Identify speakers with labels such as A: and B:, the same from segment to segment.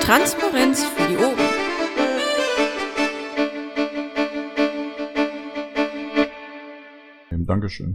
A: Transparenz für die Ohren.
B: Dankeschön.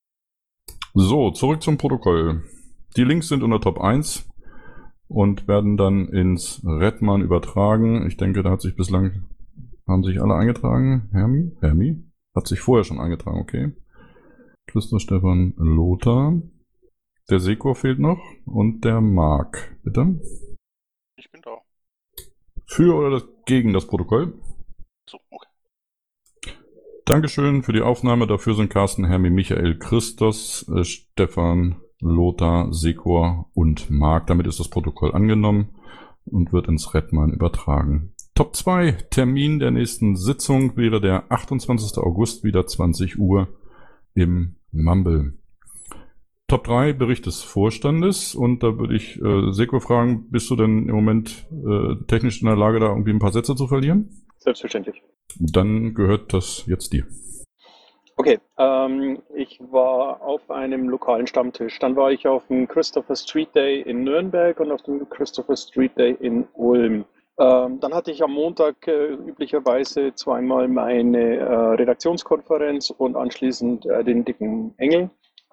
B: So, zurück zum Protokoll. Die Links sind unter Top 1 und werden dann ins Redman übertragen. Ich denke, da hat sich bislang, haben sich alle eingetragen. Hermi? Hat sich vorher schon eingetragen, okay. Christoph, Stefan, Lothar. Der Sekor fehlt noch und der Marc. Bitte?
C: Ich bin da.
B: Für oder gegen das Protokoll?
C: So, okay.
B: Dankeschön für die Aufnahme. Dafür sind Carsten, Hermi, Michael, Christos, Stefan, Lothar, Sekor und Marc. Damit ist das Protokoll angenommen und wird ins Redman übertragen. Top 2. Termin der nächsten Sitzung wäre der 28. August, wieder 20 Uhr im Mumble. Top 3. Bericht des Vorstandes. Und da würde ich Sekor fragen, bist du denn im Moment technisch in der Lage, da irgendwie ein paar Sätze zu verlieren?
D: Selbstverständlich.
B: Dann gehört das jetzt dir.
D: Okay, ich war auf einem lokalen Stammtisch. Dann war ich auf dem Christopher Street Day in Nürnberg und auf dem Christopher Street Day in Ulm. Dann hatte ich am Montag üblicherweise zweimal meine Redaktionskonferenz und anschließend den dicken Engel.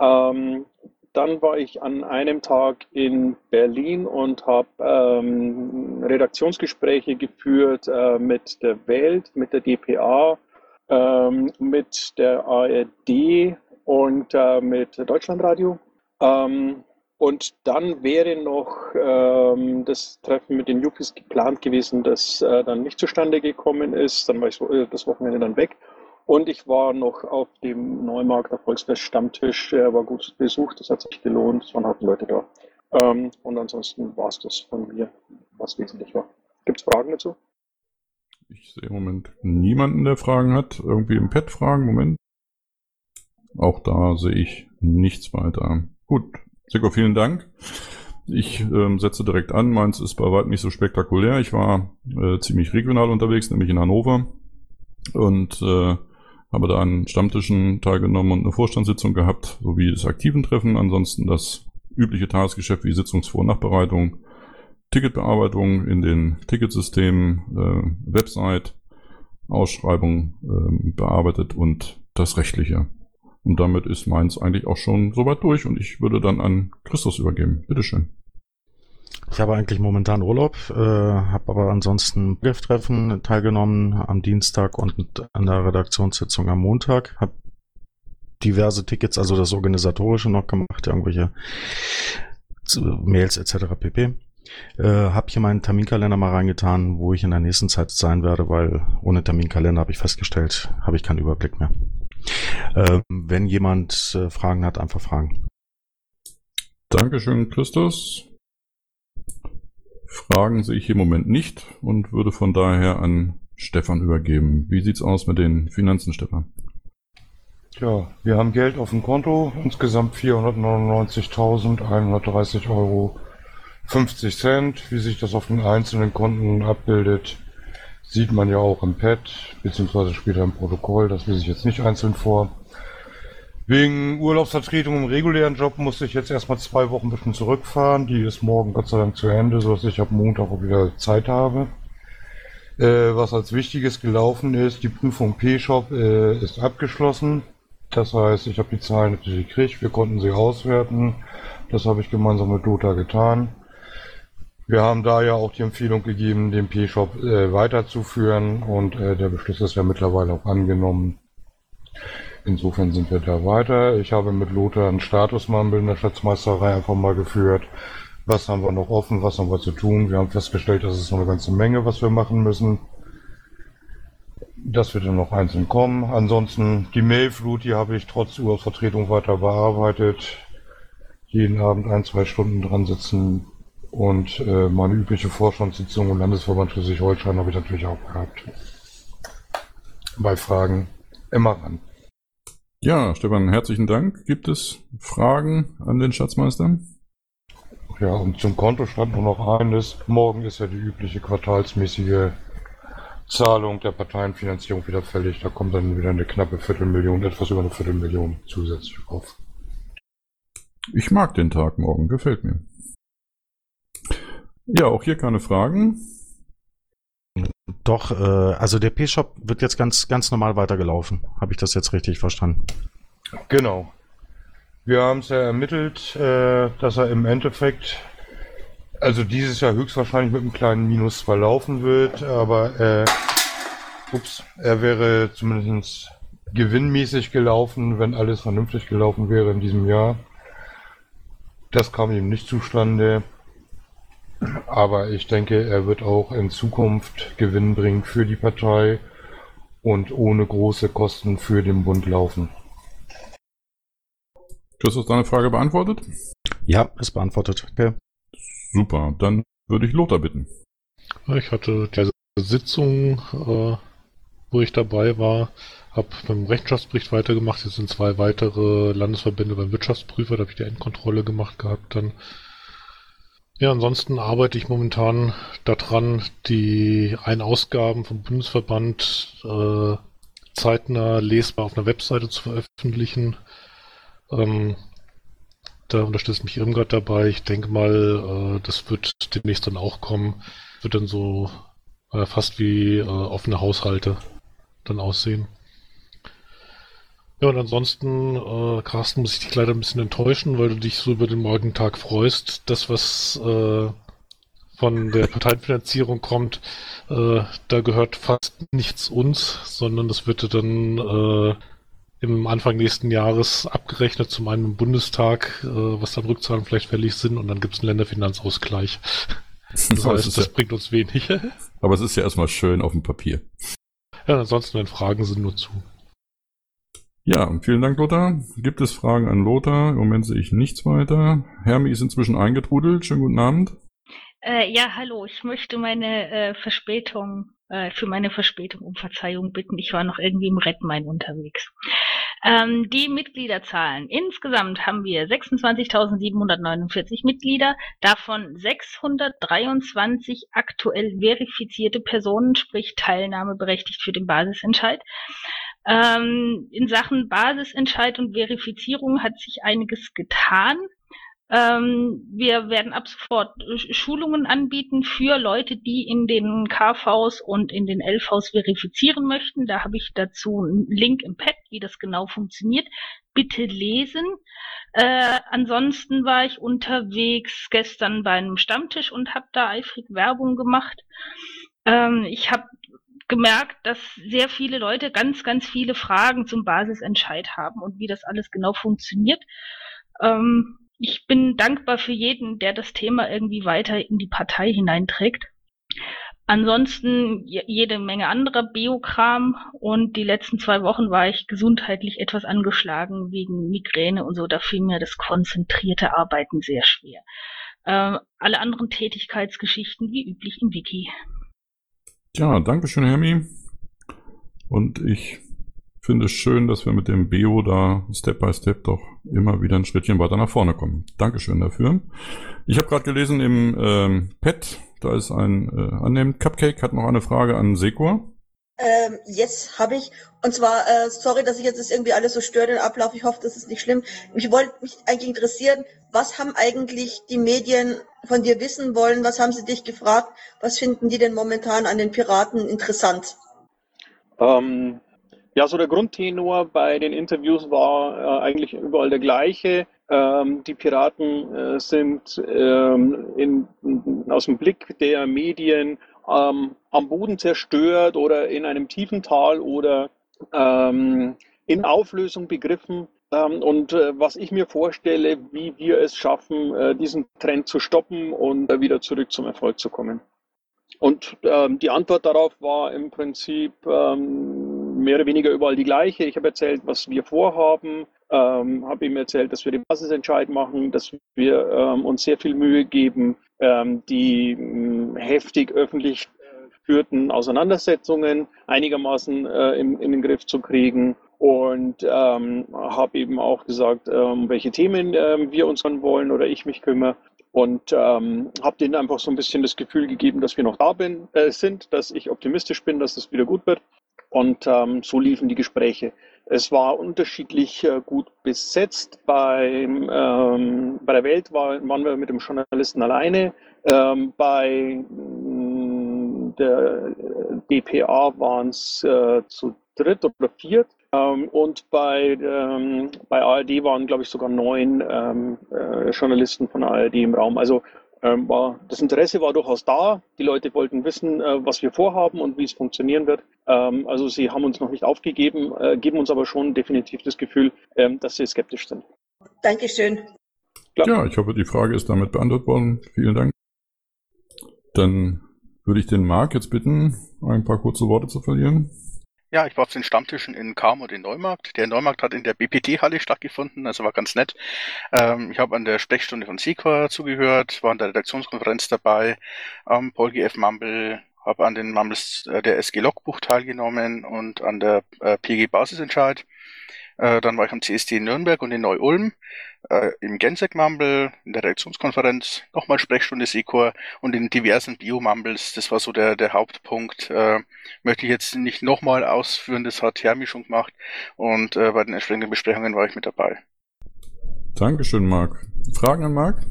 D: Dann war ich an einem Tag in Berlin und habe Redaktionsgespräche geführt mit der Welt, mit der dpa, mit der ARD und mit Deutschlandradio. Und dann wäre noch das Treffen mit den Yuppies geplant gewesen, das dann nicht zustande gekommen ist. Dann war ich das Wochenende dann weg. Und ich war noch auf dem Neumarkter Volksfest Stammtisch, der war gut besucht, das hat sich gelohnt, es waren halt Leute da. Und ansonsten war es das von mir, was wesentlich war. Gibt es Fragen dazu?
B: Ich sehe im Moment niemanden, der Fragen hat. Irgendwie im Pad Fragen, Moment. Auch da sehe ich nichts weiter. Gut, Sekor, vielen Dank. Ich setze direkt an. Meins ist bei weitem nicht so spektakulär. Ich war ziemlich regional unterwegs, nämlich in Hannover. Und habe da an Stammtischen teilgenommen und eine Vorstandssitzung gehabt, sowie das aktiven Treffen. Ansonsten das übliche Tagesgeschäft wie Sitzungsvor- und Nachbereitung, Ticketbearbeitung in den Ticketsystemen, Website, Ausschreibung bearbeitet und das Rechtliche. Und damit ist meins eigentlich auch schon soweit durch und ich würde dann an Christos übergeben. Bitteschön.
E: Ich habe eigentlich momentan Urlaub, habe aber ansonsten GIF-Treffen teilgenommen am Dienstag und an der Redaktionssitzung am Montag. Habe diverse Tickets, also das Organisatorische noch gemacht, irgendwelche Mails etc. pp. Habe hier meinen Terminkalender mal reingetan, wo ich in der nächsten Zeit sein werde, weil ohne Terminkalender habe ich festgestellt, habe ich keinen Überblick mehr. Wenn jemand Fragen hat, einfach fragen.
B: Dankeschön, Christos. Fragen sehe ich im Moment nicht und würde von daher an Stefan übergeben. Wie sieht's aus mit den Finanzen, Stefan?
F: Ja, wir haben Geld auf dem Konto, insgesamt 499.130,50 Euro. Wie sich das auf den einzelnen Konten abbildet, sieht man ja auch im Pad, beziehungsweise später im Protokoll, das lese ich jetzt nicht einzeln vor. Wegen Urlaubsvertretung im regulären Job musste ich jetzt erstmal 2 Wochen ein bisschen zurückfahren. Die ist morgen Gott sei Dank zu Ende, sodass ich ab Montag auch wieder Zeit habe. Was als Wichtiges gelaufen ist, die Prüfung P-Shop ist abgeschlossen. Das heißt, ich habe die Zahlen natürlich gekriegt, wir konnten sie auswerten. Das habe ich gemeinsam mit Lothar getan. Wir haben da ja auch die Empfehlung gegeben, den P-Shop weiterzuführen und der Beschluss ist ja mittlerweile auch angenommen. Insofern sind wir da weiter. Ich habe mit Lothar einen Status-Mumble in der Schatzmeisterei einfach mal geführt. Was haben wir noch offen, was haben wir zu tun? Wir haben festgestellt, dass es noch eine ganze Menge, was wir machen müssen. Das wird dann noch einzeln kommen. Ansonsten die Mailflut, die habe ich trotz Urlaubsvertretung weiter bearbeitet. Jeden Abend 1-2 Stunden dran sitzen. Und meine übliche Vorstandssitzung im Landesverband Schleswig-Holstein habe ich natürlich auch gehabt. Bei Fragen immer ran.
B: Ja, Stefan, herzlichen Dank. Gibt es Fragen an den Schatzmeister?
F: Ja, und zum Kontostand nur noch eines. Morgen ist ja die übliche quartalsmäßige Zahlung der Parteienfinanzierung wieder fällig. Da kommt dann wieder eine knappe Viertelmillion, etwas über eine Viertelmillion zusätzlich auf.
B: Ich mag den Tag morgen, gefällt mir. Ja, auch hier keine Fragen.
E: Doch, also der P-Shop wird jetzt ganz normal weitergelaufen. Habe ich das jetzt richtig verstanden?
F: Genau. Wir haben es ja ermittelt, dass er im Endeffekt, also dieses Jahr höchstwahrscheinlich mit einem kleinen Minus verlaufen wird, aber er wäre zumindest gewinnmäßig gelaufen, wenn alles vernünftig gelaufen wäre in diesem Jahr. Das kam ihm nicht zustande, aber ich denke, er wird auch in Zukunft Gewinn bringen für die Partei und ohne große Kosten für den Bund laufen.
B: Christoph, deine Frage beantwortet?
E: Ja, ist beantwortet. Okay.
B: Super, dann würde ich Lothar bitten.
G: Ich hatte diese Sitzung, wo ich dabei war, habe beim Rechenschaftsbericht weitergemacht. Jetzt sind 2 weitere Landesverbände beim Wirtschaftsprüfer, da habe ich die Endkontrolle gemacht gehabt dann. Ja, ansonsten arbeite ich momentan daran, die Ein-Ausgaben vom Bundesverband zeitnah lesbar auf einer Webseite zu veröffentlichen. Da unterstützt mich Irmgard dabei. Ich denke mal, das wird demnächst dann auch kommen. Wird dann so fast wie offene Haushalte dann aussehen. Ja, und ansonsten, Carsten, muss ich dich leider ein bisschen enttäuschen, weil du dich so über den morgigen Tag freust. Das, was von der Parteienfinanzierung kommt, da gehört fast nichts uns, sondern das wird dann im Anfang nächsten Jahres abgerechnet, zum einen im Bundestag, was dann Rückzahlungen vielleicht fällig sind, und dann gibt es einen Länderfinanzausgleich. Das heißt, das bringt uns wenig.
B: Aber es ist ja erstmal schön auf dem Papier.
G: Ja, ansonsten, wenn Fragen sind, nur zu.
B: Ja, vielen Dank, Lothar. Gibt es Fragen an Lothar? Im Moment sehe ich nichts weiter. Hermi ist inzwischen eingetrudelt. Schönen guten Abend.
H: Ja, hallo. Ich möchte meine für meine Verspätung um Verzeihung bitten. Ich war noch irgendwie im Redmain unterwegs. Die Mitgliederzahlen. Insgesamt haben wir 26.749 Mitglieder, davon 623 aktuell verifizierte Personen, sprich teilnahmeberechtigt für den Basisentscheid. In Sachen Basisentscheid und Verifizierung hat sich einiges getan. Wir werden ab sofort Schulungen anbieten für Leute, die in den KVs und in den LVs verifizieren möchten. Da habe ich dazu einen Link im Pad, wie das genau funktioniert. Bitte lesen. Ansonsten war ich unterwegs gestern bei einem Stammtisch und habe da eifrig Werbung gemacht. Ich habe gemerkt, dass sehr viele Leute ganz, ganz viele Fragen zum Basisentscheid haben und wie das alles genau funktioniert. Ich bin dankbar für jeden, der das Thema irgendwie weiter in die Partei hineinträgt. Ansonsten jede Menge anderer Biokram, und die letzten 2 Wochen war ich gesundheitlich etwas angeschlagen wegen Migräne und so. Da fiel mir das konzentrierte Arbeiten sehr schwer. Alle anderen Tätigkeitsgeschichten wie üblich im Wiki.
B: Ja, danke schön, Hermi. Und ich finde es schön, dass wir mit dem Beo da Step by Step doch immer wieder ein Schrittchen weiter nach vorne kommen. Dankeschön dafür. Ich habe gerade gelesen im Pad, da ist ein annehmend Cupcake, hat noch eine Frage an Sekor.
I: Jetzt habe ich, und zwar, sorry, dass ich jetzt das irgendwie alles so stört, den Ablauf, ich hoffe, das ist nicht schlimm. Mich wollte mich eigentlich interessieren, was haben eigentlich die Medien von dir wissen wollen, was haben sie dich gefragt, was finden die denn momentan an den Piraten interessant?
D: Ja, so der Grundtenor bei den Interviews war eigentlich überall der gleiche. Die Piraten sind aus dem Blick der Medien am Boden zerstört oder in einem tiefen Tal oder in Auflösung begriffen. Und was ich mir vorstelle, wie wir es schaffen, diesen Trend zu stoppen und wieder zurück zum Erfolg zu kommen. Und die Antwort darauf war im Prinzip mehr oder weniger überall die gleiche. Ich habe erzählt, was wir vorhaben, habe ihm erzählt, dass wir den Basisentscheid machen, dass wir uns sehr viel Mühe geben, die heftig öffentlich geführten Auseinandersetzungen einigermaßen in den Griff zu kriegen. Und habe eben auch gesagt, um welche Themen wir uns kümmern wollen oder ich mich kümmere. Und habe denen einfach so ein bisschen das Gefühl gegeben, dass wir noch da sind, dass ich optimistisch bin, dass es wieder gut wird. Und so liefen die Gespräche. Es war unterschiedlich gut besetzt. Bei der Welt waren wir mit dem Journalisten alleine. Bei der dpa waren es zu dritt oder viert. Und bei ARD waren, glaube ich, sogar 9 Journalisten von ARD im Raum. Also das Interesse war durchaus da. Die Leute wollten wissen, was wir vorhaben und wie es funktionieren wird. Also sie haben uns noch nicht aufgegeben, geben uns aber schon definitiv das Gefühl, dass sie skeptisch sind.
I: Dankeschön.
D: Klar.
B: Ja, ich hoffe, die Frage ist damit beantwortet worden. Vielen Dank. Dann würde ich den Marc jetzt bitten, ein paar kurze Worte zu verlieren.
C: Ja, ich war auf den Stammtischen in Cham und in Neumarkt. Der Neumarkt hat in der BPT-Halle stattgefunden, also war ganz nett. Ich habe an der Sprechstunde von SECOR zugehört, war an der Redaktionskonferenz dabei, Paul GF Mumble, habe an den Mumbles der SG Logbuch teilgenommen und an der PG Basisentscheid. Dann war ich am CSD in Nürnberg und in Neu-Ulm, im Gensec Mumble, in der Redaktionskonferenz, nochmal Sprechstunde SECOR und in diversen Bio-Mumbles. Das war so der Hauptpunkt. Möchte ich jetzt nicht nochmal ausführen, das hat Hermi schon gemacht und bei den entsprechenden Besprechungen war ich mit dabei.
B: Dankeschön, Marc. Fragen an Marc?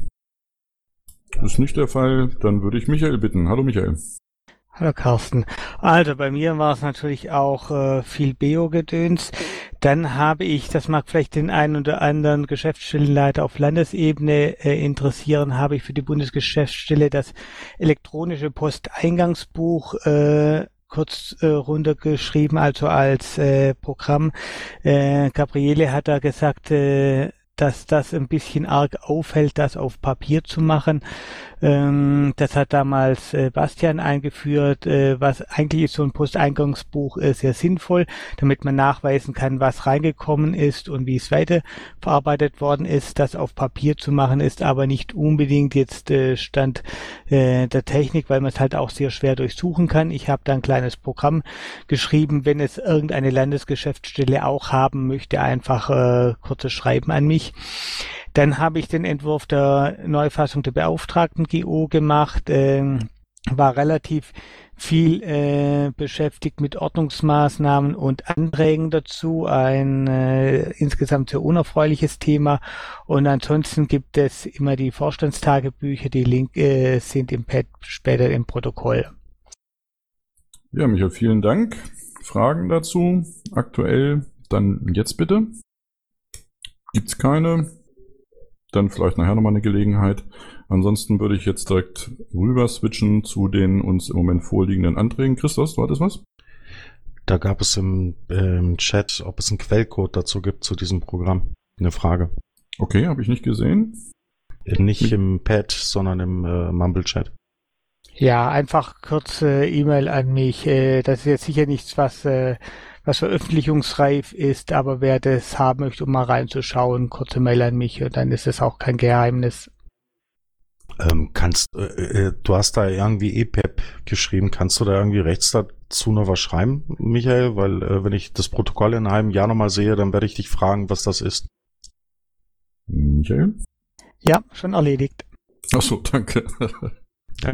B: Ist nicht der Fall, dann würde ich Michael bitten. Hallo Michael.
J: Hallo Carsten. Also bei mir war es natürlich auch viel Beo-Gedöns. Dann habe ich, das mag vielleicht den einen oder anderen Geschäftsstellenleiter auf Landesebene interessieren, habe ich für die Bundesgeschäftsstelle das elektronische Posteingangsbuch kurz runtergeschrieben, also als Programm. Gabriele hat da gesagt, dass das ein bisschen arg auffällt, das auf Papier zu machen. Das hat damals Bastian eingeführt. Was eigentlich ist so ein Posteingangsbuch sehr sinnvoll, damit man nachweisen kann, was reingekommen ist und wie es weiter verarbeitet worden ist. Das auf Papier zu machen ist aber nicht unbedingt jetzt Stand der Technik, weil man es halt auch sehr schwer durchsuchen kann. Ich habe da ein kleines Programm geschrieben, wenn es irgendeine Landesgeschäftsstelle auch haben möchte, einfach kurzes Schreiben an mich. Dann habe ich den Entwurf der Neufassung der Beauftragten-GO gemacht, war relativ viel beschäftigt mit Ordnungsmaßnahmen und Anträgen dazu, ein insgesamt sehr unerfreuliches Thema. Und ansonsten gibt es immer die Vorstandstagebücher, die Link sind im Pad, später im Protokoll.
B: Ja, Michael, vielen Dank. Fragen dazu? Aktuell? Dann jetzt bitte. Gibt's keine? Dann vielleicht nachher nochmal eine Gelegenheit. Ansonsten würde ich jetzt direkt rüber switchen zu den uns im Moment vorliegenden Anträgen. Christos, du hattest was?
E: Da gab es im Chat, ob es einen Quellcode dazu gibt zu diesem Programm. Eine Frage.
B: Okay, habe ich nicht gesehen.
E: Nicht im Pad, sondern im Mumble-Chat.
J: Ja, einfach kurze E-Mail an mich. Das ist jetzt sicher nichts, was veröffentlichungsreif ist, aber wer das haben möchte, um mal reinzuschauen, kurze Mail an mich und dann ist es auch kein Geheimnis.
E: Du hast da irgendwie EPEP geschrieben, kannst du da irgendwie rechts dazu noch was schreiben, Michael? Weil wenn ich das Protokoll in einem Jahr nochmal sehe, dann werde ich dich fragen, was das ist.
B: Michael?
J: Ja, schon erledigt.
B: Achso, danke.
E: Ja.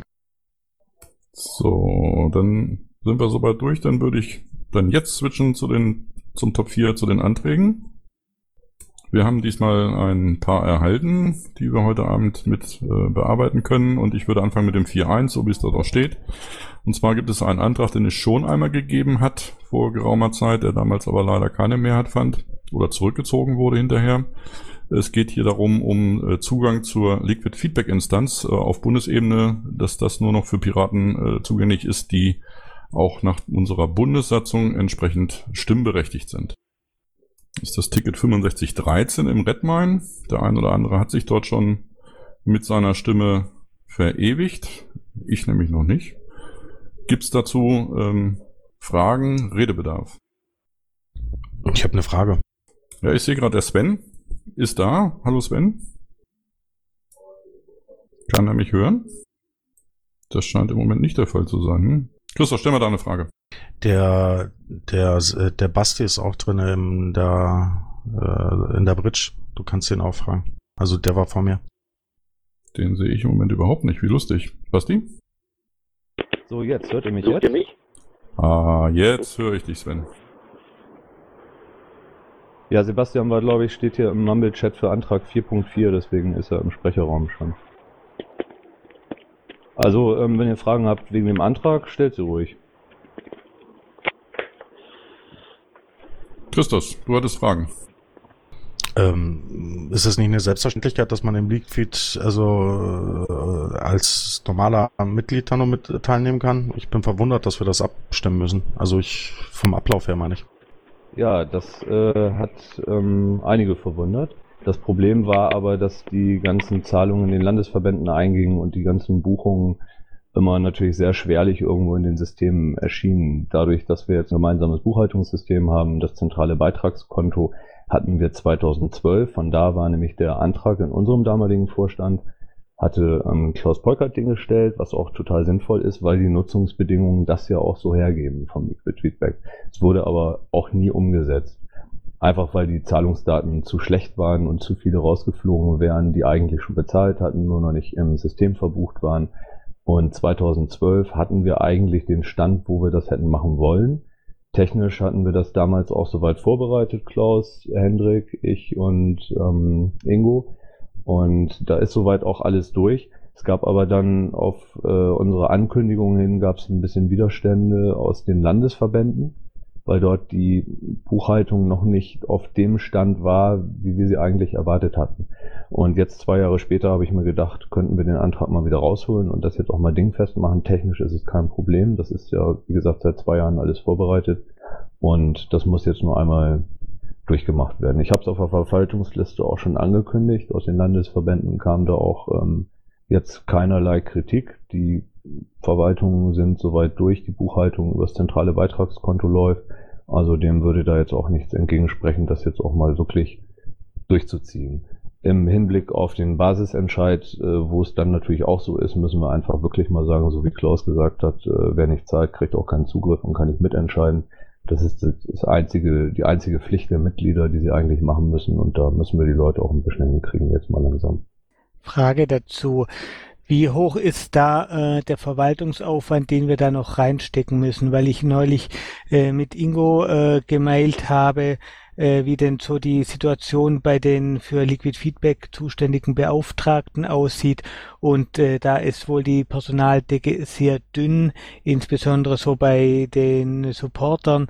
B: So, dann sind wir soweit durch, dann würde ich dann jetzt switchen zum Top 4, zu den Anträgen. Wir haben diesmal ein paar erhalten, die wir heute Abend mit bearbeiten können. Und ich würde anfangen mit dem 4.1, so wie es dort auch steht. Und zwar gibt es einen Antrag, den es schon einmal gegeben hat, vor geraumer Zeit, der damals aber leider keine Mehrheit fand oder zurückgezogen wurde hinterher. Es geht hier darum, um Zugang zur Liquid Feedback Instanz auf Bundesebene, dass das nur noch für Piraten zugänglich ist, die auch nach unserer Bundessatzung entsprechend stimmberechtigt sind. Das ist das Ticket 6513 im Redmine. Der ein oder andere hat sich dort schon mit seiner Stimme verewigt. Ich nämlich noch nicht. Gibt es dazu Fragen, Redebedarf?
E: Ich habe eine Frage.
B: Ja, ich sehe gerade, der Sven ist da. Hallo Sven. Kann er mich hören? Das scheint im Moment nicht der Fall zu sein. Christoph, stell mal da eine Frage.
E: Der Basti ist auch drin in der Bridge. Du kannst den auch fragen. Also der war vor mir.
B: Den sehe ich im Moment überhaupt nicht. Wie lustig. Basti?
K: So, jetzt hört ihr mich jetzt?
B: Jetzt höre ich dich, Sven.
K: Ja, Sebastian war, glaube ich, steht hier im Mumble-Chat für Antrag 4.4, deswegen ist er im Sprecherraum schon. Also, wenn ihr Fragen habt wegen dem Antrag, stellt sie ruhig.
B: Christos, du hattest Fragen.
E: Ist es nicht eine Selbstverständlichkeit, dass man im League-Feed als normaler Mitglied da noch mit teilnehmen kann? Ich bin verwundert, dass wir das abstimmen müssen. Also vom Ablauf her meine ich.
K: Ja, das hat einige verwundert. Das Problem war aber, dass die ganzen Zahlungen in den Landesverbänden eingingen und die ganzen Buchungen immer natürlich sehr schwerlich irgendwo in den Systemen erschienen. Dadurch, dass wir jetzt ein gemeinsames Buchhaltungssystem haben, das zentrale Beitragskonto, hatten wir 2012. Von da war nämlich der Antrag in unserem damaligen Vorstand, hatte Klaus Polkert den gestellt, was auch total sinnvoll ist, weil die Nutzungsbedingungen das ja auch so hergeben vom Liquid Feedback. Es wurde aber auch nie umgesetzt. Einfach weil die Zahlungsdaten zu schlecht waren und zu viele rausgeflogen wären, die eigentlich schon bezahlt hatten, nur noch nicht im System verbucht waren. Und 2012 hatten wir eigentlich den Stand, wo wir das hätten machen wollen. Technisch hatten wir das damals auch soweit vorbereitet, Klaus, Hendrik, ich und Ingo. Und da ist soweit auch alles durch. Es gab aber dann auf unsere Ankündigung hin, gab es ein bisschen Widerstände aus den Landesverbänden, weil dort die Buchhaltung noch nicht auf dem Stand war, wie wir sie eigentlich erwartet hatten. Und jetzt 2 Jahre später habe ich mir gedacht, könnten wir den Antrag mal wieder rausholen und das jetzt auch mal dingfest machen. Technisch ist es kein Problem. Das ist ja, wie gesagt, seit 2 Jahren alles vorbereitet und das muss jetzt nur einmal durchgemacht werden. Ich habe es auf der Verwaltungsliste auch schon angekündigt. Aus den Landesverbänden kam da auch jetzt keinerlei Kritik. Die Verwaltungen sind soweit durch, die Buchhaltung über das zentrale Beitragskonto läuft. Also dem würde da jetzt auch nichts entgegensprechen, das jetzt auch mal wirklich durchzuziehen. Im Hinblick auf den Basisentscheid, wo es dann natürlich auch so ist, müssen wir einfach wirklich mal sagen, so wie Klaus gesagt hat, wer nicht zahlt, kriegt auch keinen Zugriff und kann nicht mitentscheiden. Das ist die einzige Pflicht der Mitglieder, die sie eigentlich machen müssen, und da müssen wir die Leute auch ein bisschen hinkriegen jetzt mal langsam.
J: Frage dazu. Wie hoch ist da der Verwaltungsaufwand, den wir da noch reinstecken müssen? Weil ich neulich mit Ingo gemailt habe, wie denn so die Situation bei den für Liquid Feedback zuständigen Beauftragten aussieht. Und da ist wohl die Personaldecke sehr dünn, insbesondere so bei den Supportern.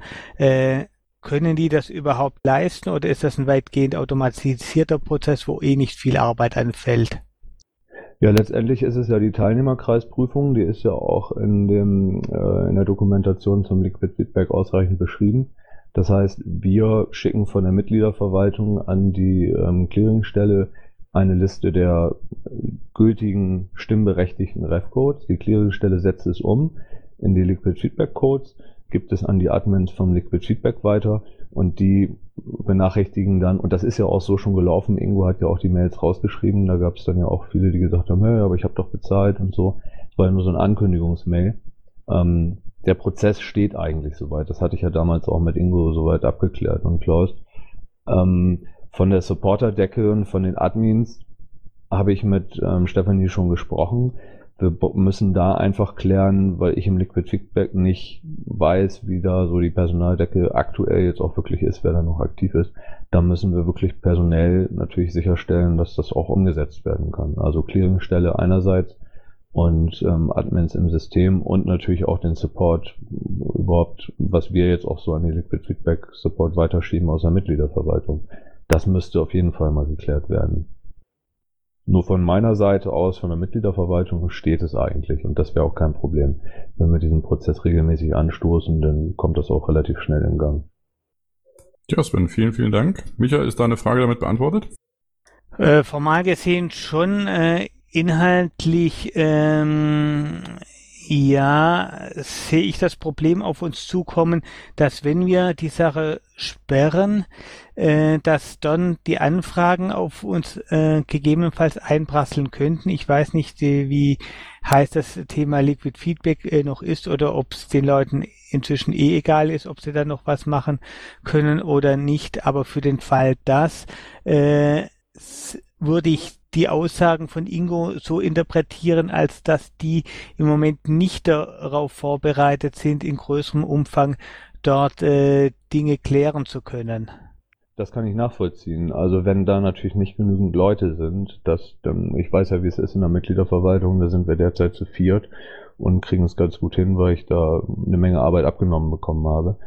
J: Können die das überhaupt leisten oder ist das ein weitgehend automatisierter Prozess, wo nicht viel Arbeit anfällt?
K: Ja, letztendlich ist es ja die Teilnehmerkreisprüfung, die ist ja auch in der Dokumentation zum Liquid Feedback ausreichend beschrieben. Das heißt, wir schicken von der Mitgliederverwaltung an die Clearingstelle eine Liste der gültigen stimmberechtigten Ref-Codes. Die Clearingstelle setzt es um in die Liquid Feedback Codes, gibt es an die Admins vom Liquid Feedback weiter und die benachrichtigen dann, und das ist ja auch so schon gelaufen, Ingo hat ja auch die Mails rausgeschrieben, da gab es dann ja auch viele, die gesagt haben, hey, aber ich habe doch bezahlt und so. Das war ja nur so ein Ankündigungsmail. Der Prozess steht eigentlich soweit. Das hatte ich ja damals auch mit Ingo soweit abgeklärt und Klaus. Von der Supporterdecke und von den Admins habe ich mit Stefanie schon gesprochen. Wir müssen da einfach klären, weil ich im Liquid Feedback nicht weiß, wie da so die Personaldecke aktuell jetzt auch wirklich ist, wer da noch aktiv ist. Da müssen wir wirklich personell natürlich sicherstellen, dass das auch umgesetzt werden kann. Also Clearingstelle einerseits und Admins im System und natürlich auch den Support überhaupt, was wir jetzt auch so an die Liquid Feedback Support weiterschieben aus der Mitgliederverwaltung. Das müsste auf jeden Fall mal geklärt werden. Nur von meiner Seite aus, von der Mitgliederverwaltung, steht es eigentlich. Und das wäre auch kein Problem. Wenn wir diesen Prozess regelmäßig anstoßen, dann kommt das auch relativ schnell in Gang.
B: Ja, Sven, vielen, vielen Dank. Micha, ist deine Frage damit beantwortet?
J: Formal gesehen schon. Inhaltlich, ja, sehe ich das Problem auf uns zukommen, dass wenn wir die Sache sperren, dass dann die Anfragen auf uns gegebenenfalls einprasseln könnten. Ich weiß nicht, wie heiß das Thema Liquid Feedback noch ist oder ob es den Leuten inzwischen egal ist, ob sie da noch was machen können oder nicht. Aber für den Fall, dass würde ich die Aussagen von Ingo so interpretieren, als dass die im Moment nicht darauf vorbereitet sind, in größerem Umfang dort Dinge klären zu können.
K: Das kann ich nachvollziehen. Also wenn da natürlich nicht genügend Leute sind, ich weiß ja, wie es ist in der Mitgliederverwaltung, da sind wir derzeit zu 4 und kriegen es ganz gut hin, weil ich da eine Menge Arbeit abgenommen bekommen habe.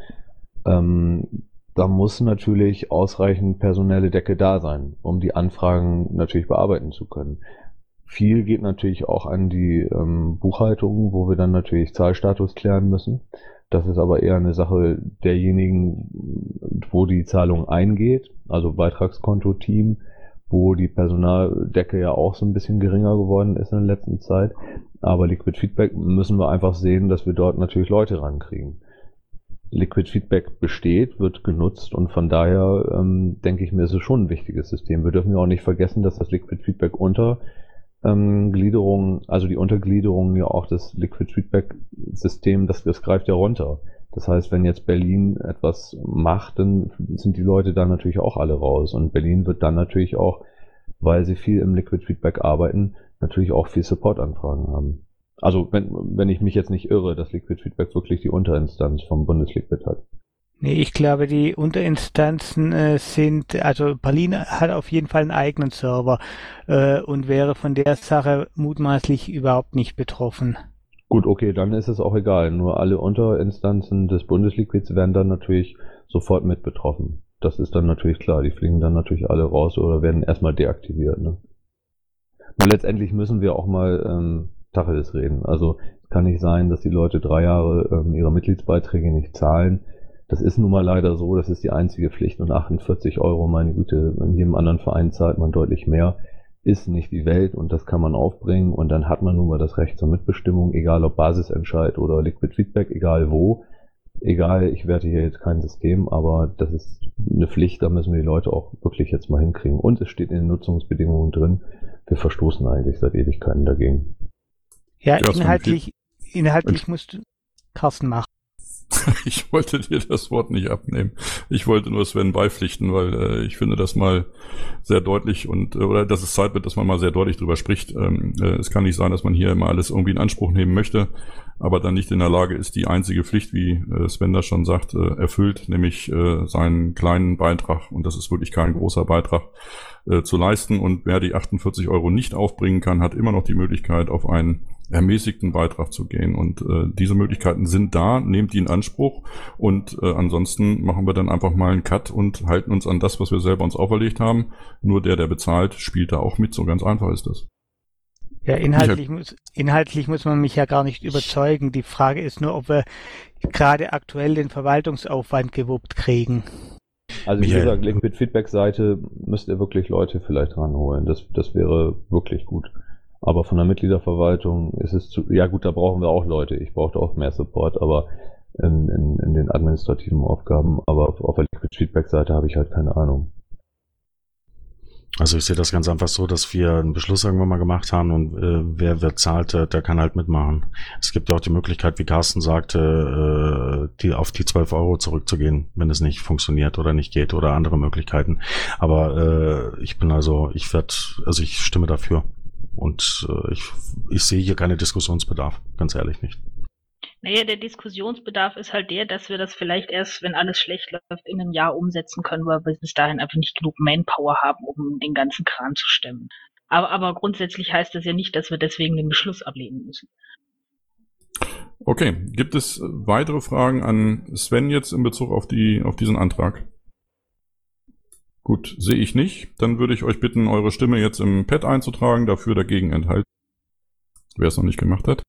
K: Da muss natürlich ausreichend personelle Decke da sein, um die Anfragen natürlich bearbeiten zu können. Viel geht natürlich auch an die Buchhaltung, wo wir dann natürlich Zahlstatus klären müssen. Das ist aber eher eine Sache derjenigen, wo die Zahlung eingeht, also Beitragskonto-Team, wo die Personaldecke ja auch so ein bisschen geringer geworden ist in der letzten Zeit. Aber Liquid Feedback müssen wir einfach sehen, dass wir dort natürlich Leute rankriegen. Liquid Feedback besteht, wird genutzt und von daher denke ich mir, ist es schon ein wichtiges System. Wir dürfen ja auch nicht vergessen, dass das Liquid Feedback Gliederung, also die Untergliederung ja auch das Liquid Feedback System, das greift ja runter. Das heißt, wenn jetzt Berlin etwas macht, dann sind die Leute da natürlich auch alle raus und Berlin wird dann natürlich auch, weil sie viel im Liquid Feedback arbeiten, natürlich auch viel Support-Anfragen haben. Also wenn ich mich jetzt nicht irre, dass Liquid Feedback wirklich die Unterinstanz vom Bundesliquid hat.
J: Nee, ich glaube, die Unterinstanzen also Berlin hat auf jeden Fall einen eigenen Server und wäre von der Sache mutmaßlich überhaupt nicht betroffen.
K: Gut, okay, dann ist es auch egal. Nur alle Unterinstanzen des Bundesliquids werden dann natürlich sofort mit betroffen. Das ist dann natürlich klar. Die fliegen dann natürlich alle raus oder werden erstmal deaktiviert. Ne? Nur letztendlich müssen wir auch mal Tacheles reden. Also es kann nicht sein, dass die Leute 3 Jahre ihre Mitgliedsbeiträge nicht zahlen. Das ist nun mal leider so, das ist die einzige Pflicht und 48 €, meine Güte, in jedem anderen Verein zahlt man deutlich mehr, ist nicht die Welt und das kann man aufbringen und dann hat man nun mal das Recht zur Mitbestimmung, egal ob Basisentscheid oder Liquid Feedback, egal wo, egal, ich werte hier jetzt kein System, aber das ist eine Pflicht, da müssen wir die Leute auch wirklich jetzt mal hinkriegen und es steht in den Nutzungsbedingungen drin, wir verstoßen eigentlich seit Ewigkeiten dagegen.
J: Ja, inhaltlich musst du Carsten machen.
B: Ich wollte dir das Wort nicht abnehmen. Ich wollte nur Sven beipflichten, weil ich finde das mal sehr deutlich oder dass es Zeit wird, dass man mal sehr deutlich drüber spricht. Es kann nicht sein, dass man hier immer alles irgendwie in Anspruch nehmen möchte, aber dann nicht in der Lage ist, die einzige Pflicht, wie Sven das schon sagt, erfüllt, nämlich seinen kleinen Beitrag, und das ist wirklich kein großer Beitrag, zu leisten. Und wer die 48 € nicht aufbringen kann, hat immer noch die Möglichkeit, auf einen ermäßigten Beitrag zu gehen. Und diese Möglichkeiten sind da, nehmt die in Anspruch und ansonsten machen wir dann einfach mal einen Cut und halten uns an das, was wir selber uns auferlegt haben. Nur der bezahlt, spielt da auch mit. So ganz einfach ist das.
J: Ja, inhaltlich muss man mich ja gar nicht überzeugen. Die Frage ist nur, ob wir gerade aktuell den Verwaltungsaufwand gewuppt kriegen.
K: Also wie gesagt, Liquid Feedback Seite müsst ihr wirklich Leute vielleicht ranholen. Das wäre wirklich gut. Aber von der Mitgliederverwaltung ist es ja gut, da brauchen wir auch Leute. Ich brauchte auch mehr Support, aber in den administrativen Aufgaben. Aber auf der Liquid Feedback Seite habe ich halt keine Ahnung.
E: Also ich sehe das ganz einfach so, dass wir einen Beschluss irgendwann mal gemacht haben und wer wird zahlt, der kann halt mitmachen. Es gibt ja auch die Möglichkeit, wie Carsten sagte, auf die 12 € zurückzugehen, wenn es nicht funktioniert oder nicht geht oder andere Möglichkeiten. Aber ich stimme dafür. Und ich sehe hier keinen Diskussionsbedarf, ganz ehrlich nicht.
H: Naja, der Diskussionsbedarf ist halt der, dass wir das vielleicht erst, wenn alles schlecht läuft, in einem Jahr umsetzen können, weil wir bis dahin einfach nicht genug Manpower haben, um den ganzen Kram zu stemmen. Aber grundsätzlich heißt das ja nicht, dass wir deswegen den Beschluss ablehnen müssen.
B: Okay, gibt es weitere Fragen an Sven jetzt in Bezug auf diesen Antrag? Gut, sehe ich nicht. Dann würde ich euch bitten, eure Stimme jetzt im Pad einzutragen, dafür dagegen enthalten. Wer es noch nicht gemacht hat.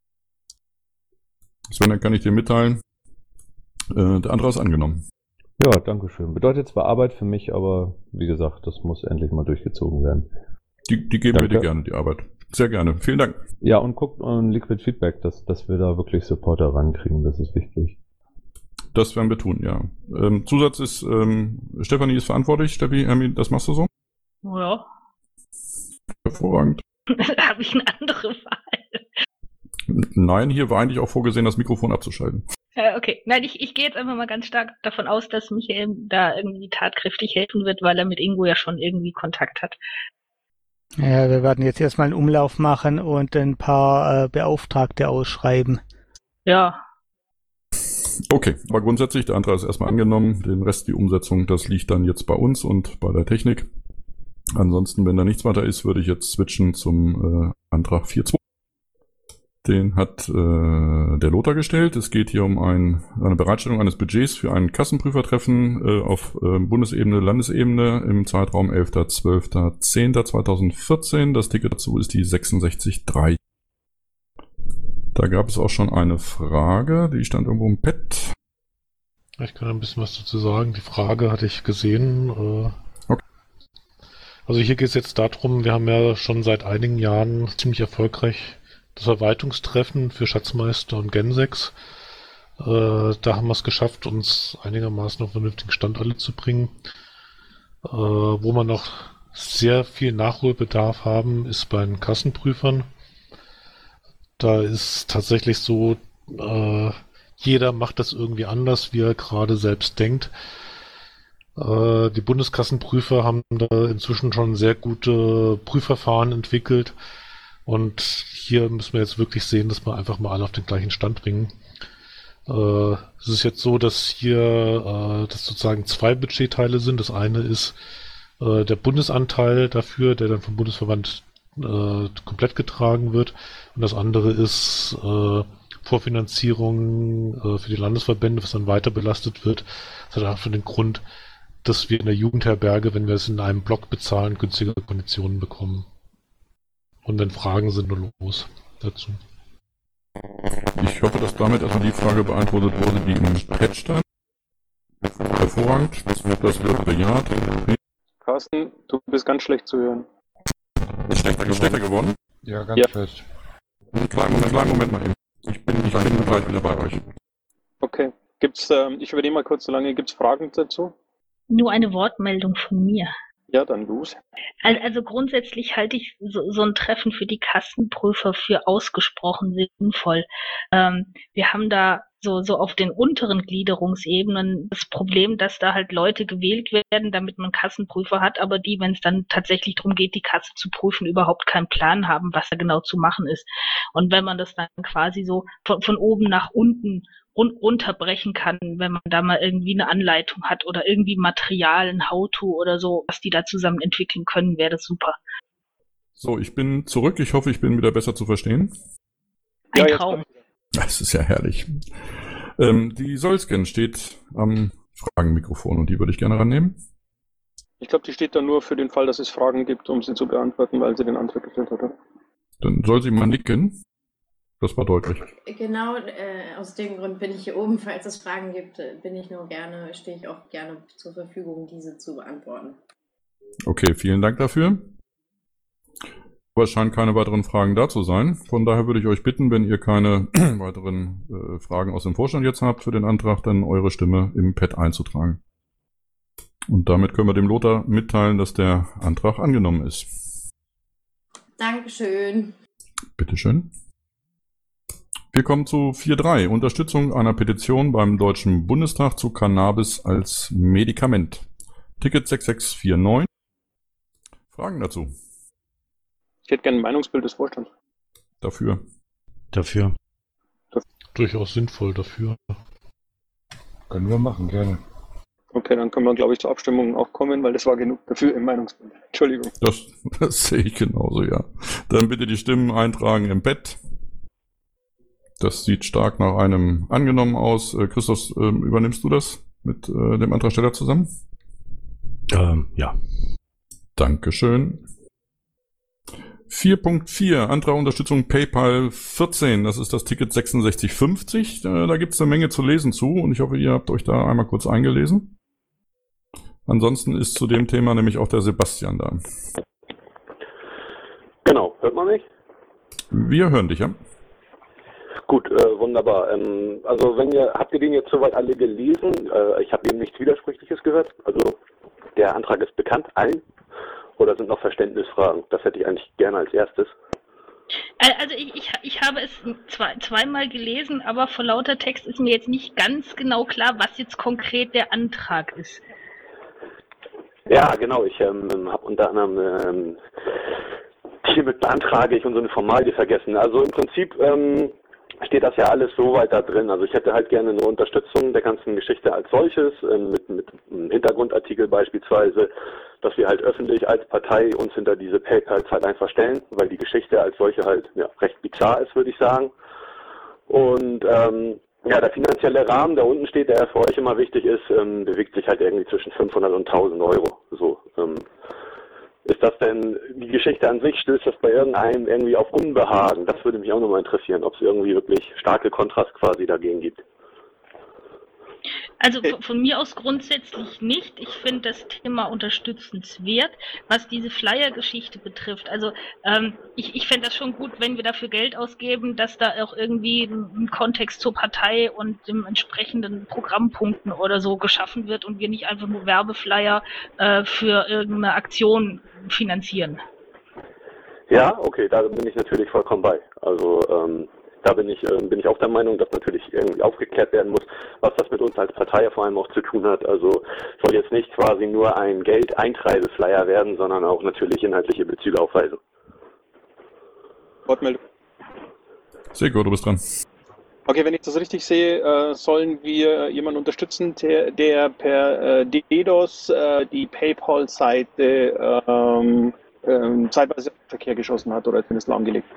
B: Sven, dann kann ich dir mitteilen. Der Antrag ist angenommen.
K: Ja, danke schön. Bedeutet zwar Arbeit für mich, aber wie gesagt, das muss endlich mal durchgezogen werden.
B: Die geben wir dir gerne, die Arbeit. Sehr gerne. Vielen Dank.
K: Ja, und guckt an Liquid Feedback, dass wir da wirklich Supporter rankriegen. Das ist wichtig.
B: Das werden wir tun, ja. Zusatz ist, Stefanie ist verantwortlich. Steffi, das machst du so?
H: Ja.
B: Hervorragend.
H: Habe ich eine andere Wahl?
B: Nein, hier war eigentlich auch vorgesehen, das Mikrofon abzuschalten.
H: Okay. Nein, ich gehe jetzt einfach mal ganz stark davon aus, dass Michael da irgendwie tatkräftig helfen wird, weil er mit Ingo ja schon irgendwie Kontakt hat.
J: Ja, wir werden jetzt erstmal einen Umlauf machen und ein paar Beauftragte ausschreiben.
H: Ja.
B: Okay, aber grundsätzlich, der Antrag ist erstmal angenommen. Den Rest, die Umsetzung, das liegt dann jetzt bei uns und bei der Technik. Ansonsten, wenn da nichts weiter ist, würde ich jetzt switchen zum Antrag 4.2. Den hat der Lothar gestellt. Es geht hier um eine Bereitstellung eines Budgets für ein Kassenprüfertreffen auf Bundesebene, Landesebene im Zeitraum 11.12.10.2014. Das Ticket dazu ist die 66.3. Da gab es auch schon eine Frage, die stand irgendwo im Pad.
G: Ich kann ein bisschen was dazu sagen. Die Frage hatte ich gesehen.
B: Okay.
G: Also hier geht es jetzt darum, wir haben ja schon seit einigen Jahren ziemlich erfolgreich das Verwaltungstreffen für Schatzmeister und Gensex. Da haben wir es geschafft, uns einigermaßen auf einen vernünftigen Stand alle zu bringen. Wo wir noch sehr viel Nachholbedarf haben, ist bei den Kassenprüfern. Da ist tatsächlich so, jeder macht das irgendwie anders, wie er gerade selbst denkt. Die Bundeskassenprüfer haben da inzwischen schon sehr gute Prüfverfahren entwickelt. Und hier müssen wir jetzt wirklich sehen, dass wir einfach mal alle auf den gleichen Stand bringen. Es ist jetzt so, dass hier das sozusagen zwei Budgetteile sind. Das eine ist der Bundesanteil dafür, der dann vom Bundesverband komplett getragen wird. Und das andere ist Vorfinanzierung für die Landesverbände, was dann weiter belastet wird. Das hat einfach den Grund, dass wir in der Jugendherberge, wenn wir es in einem Block bezahlen, günstige Konditionen bekommen. Und wenn Fragen sind, nur los dazu.
B: Ich hoffe, dass damit erstmal die Frage beantwortet wurde, die im Pad stand. Hervorragend, das wird bejaht.
D: Carsten, du bist ganz schlecht zu hören.
B: Ist schlechter geworden?
F: Ja, ganz schlecht.
B: Einen kleinen Moment mal eben. Ich bin gleich wieder bei euch.
D: Okay. Ich übernehme mal kurz so lange. Gibt's Fragen dazu?
H: Nur eine Wortmeldung von mir.
D: Ja, dann los.
H: Also grundsätzlich halte ich so ein Treffen für die Kassenprüfer für ausgesprochen sinnvoll. Wir haben da so auf den unteren Gliederungsebenen das Problem, dass da halt Leute gewählt werden, damit man Kassenprüfer hat, aber die, wenn es dann tatsächlich darum geht, die Kasse zu prüfen, überhaupt keinen Plan haben, was da genau zu machen ist. Und wenn man das dann quasi so von oben nach unten runterbrechen kann, wenn man da mal irgendwie eine Anleitung hat oder irgendwie Material, ein How-To oder so, was die da zusammen entwickeln können, wäre das super.
B: So, ich bin zurück. Ich hoffe, ich bin wieder besser zu verstehen.
H: Ein Traum.
B: Das ist ja herrlich. Die Solsken steht am Fragenmikrofon und die würde ich gerne rannehmen.
D: Ich glaube, die steht da nur für den Fall, dass es Fragen gibt, um sie zu beantworten, weil sie den Antrag gestellt hat.
B: Dann soll sie mal nicken. Das war deutlich.
L: Genau, aus dem Grund bin ich hier oben. Falls es Fragen gibt, stehe ich auch gerne zur Verfügung, diese zu beantworten.
B: Okay, vielen Dank dafür. Aber es scheinen keine weiteren Fragen da zu sein. Von daher würde ich euch bitten, wenn ihr keine weiteren Fragen aus dem Vorstand jetzt habt für den Antrag, dann eure Stimme im Pad einzutragen. Und damit können wir dem Lothar mitteilen, dass der Antrag angenommen ist.
L: Dankeschön.
B: Bitteschön. Wir kommen zu 4.3. Unterstützung einer Petition beim Deutschen Bundestag zu Cannabis als Medikament. Ticket 6649. Fragen dazu?
D: Ich hätte gerne ein Meinungsbild des Vorstands.
B: Dafür.
G: Durchaus sinnvoll dafür.
F: Können wir machen, gerne.
D: Okay, dann können wir, glaube ich, zur Abstimmung auch kommen, weil das war genug dafür im Meinungsbild. Entschuldigung.
B: Das sehe ich genauso, ja. Dann bitte die Stimmen eintragen im Pad. Das sieht stark nach einem angenommen aus. Christoph, übernimmst du das mit dem Antragsteller zusammen?
E: Ja.
B: Dankeschön. 4.4, Antrag Unterstützung PayPal 14, das ist das Ticket 6650. Da gibt es eine Menge zu lesen zu und ich hoffe, ihr habt euch da einmal kurz eingelesen. Ansonsten ist zu dem Thema nämlich auch der Sebastian da.
M: Genau, hört man mich?
B: Wir hören dich, ja.
M: Gut, wunderbar. Also habt ihr den jetzt soweit alle gelesen? Ich habe eben nichts Widersprüchliches gehört. Also der Antrag ist bekannt allen. Oder sind noch Verständnisfragen? Das hätte ich eigentlich gerne als erstes.
H: Also ich habe es zweimal gelesen, aber vor lauter Text ist mir jetzt nicht ganz genau klar, was jetzt konkret der Antrag ist.
M: Ja, genau. Ich habe unter anderem hiermit beantrage ich und so eine Formalie vergessen. Also im Prinzip steht das ja alles so weit da drin. Also ich hätte halt gerne eine Unterstützung der ganzen Geschichte als solches, mit einem Hintergrundartikel beispielsweise, dass wir halt öffentlich als Partei uns hinter diese PayPals halt einfach stellen, weil die Geschichte als solche halt recht bizarr ist, würde ich sagen. Und der finanzielle Rahmen, da unten steht, der für euch immer wichtig ist, bewegt sich halt irgendwie zwischen 500 und 1000 Euro. So, ist das denn, die Geschichte an sich, stößt das bei irgendeinem irgendwie auf Unbehagen? Das würde mich auch nochmal interessieren, ob es irgendwie wirklich starke Kontrast quasi dagegen gibt.
H: Also von mir aus grundsätzlich nicht. Ich finde das Thema unterstützenswert, was diese Flyer-Geschichte betrifft. Also ich fände das schon gut, wenn wir dafür Geld ausgeben, dass da auch irgendwie ein Kontext zur Partei und dem entsprechenden Programmpunkten oder so geschaffen wird und wir nicht einfach nur Werbeflyer für irgendeine Aktion finanzieren.
M: Ja, okay, da bin ich natürlich vollkommen bei. Also da bin ich auch der Meinung, dass natürlich irgendwie aufgeklärt werden muss, was das mit uns als Partei ja vor allem auch zu tun hat. Also soll jetzt nicht quasi nur ein Geldeintreibeflyer werden, sondern auch natürlich inhaltliche Bezüge aufweisen.
D: Wortmeldung.
B: Seko, du bist dran.
D: Okay, wenn ich das richtig sehe, sollen wir jemanden unterstützen, der per DDoS die PayPal-Seite zeitweise in Verkehr geschossen hat oder zumindest lahmgelegt.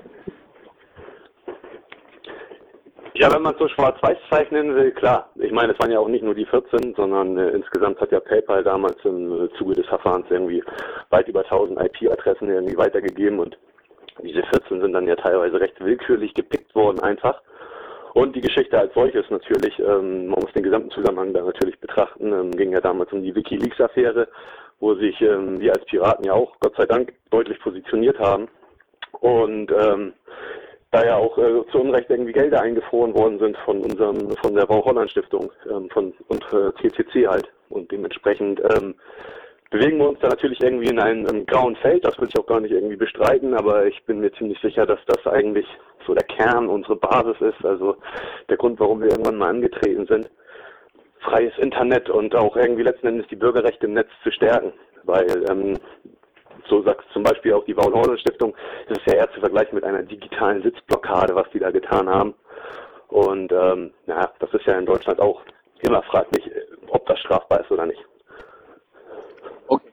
M: Ja, wenn man es so schwarz-weiß zeichnen will, klar. Ich meine, es waren ja auch nicht nur die 14, sondern insgesamt hat ja PayPal damals im Zuge des Verfahrens irgendwie weit über 1000 IP-Adressen irgendwie weitergegeben und diese 14 sind dann ja teilweise recht willkürlich gepickt worden einfach. Und die Geschichte als solches natürlich, man muss den gesamten Zusammenhang da natürlich betrachten, ging ja damals um die WikiLeaks-Affäre, wo sich wir als Piraten ja auch, Gott sei Dank, deutlich positioniert haben. Und da ja auch zu Unrecht irgendwie Gelder eingefroren worden sind von der Bau-Holland-Stiftung und CCC halt. Und dementsprechend bewegen wir uns da natürlich irgendwie in einem grauen Feld, das will ich auch gar nicht irgendwie bestreiten, aber ich bin mir ziemlich sicher, dass das eigentlich so der Kern, unsere Basis ist, also der Grund, warum wir irgendwann mal angetreten sind, freies Internet und auch irgendwie letzten Endes die Bürgerrechte im Netz zu stärken, weil so sagt zum Beispiel auch die Bau-Holland-Stiftung, das ist ja eher zu vergleichen mit einer digitalen Sitzblockade, was die da getan haben. Und das ist ja in Deutschland auch immer fraglich, ob das strafbar ist oder nicht.
D: Okay.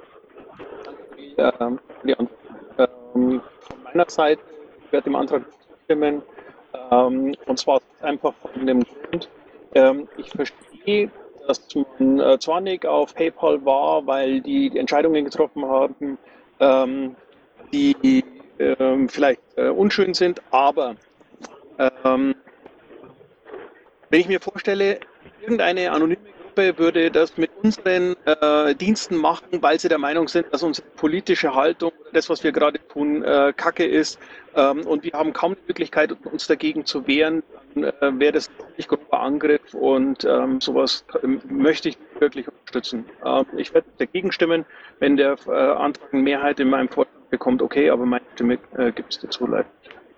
D: Leon, von meiner Seite werde dem Antrag stimmen. Und zwar einfach von dem Grund, ich verstehe, dass man zwar nicht auf PayPal war, weil die Entscheidungen getroffen haben, die vielleicht unschön sind, aber wenn ich mir vorstelle, irgendeine anonyme Gruppe würde das mit unseren Diensten machen, weil sie der Meinung sind, dass unsere politische Haltung, das, was wir gerade tun, Kacke ist und wir haben kaum die Möglichkeit, uns dagegen zu wehren, dann wäre das ein ziemlich grober Angriff und sowas möchte ich wirklich unterstützen. Ich werde dagegen stimmen, wenn der Antrag eine Mehrheit in meinem Vorschlag bekommt, okay, aber meine Stimme gibt es dazu leider.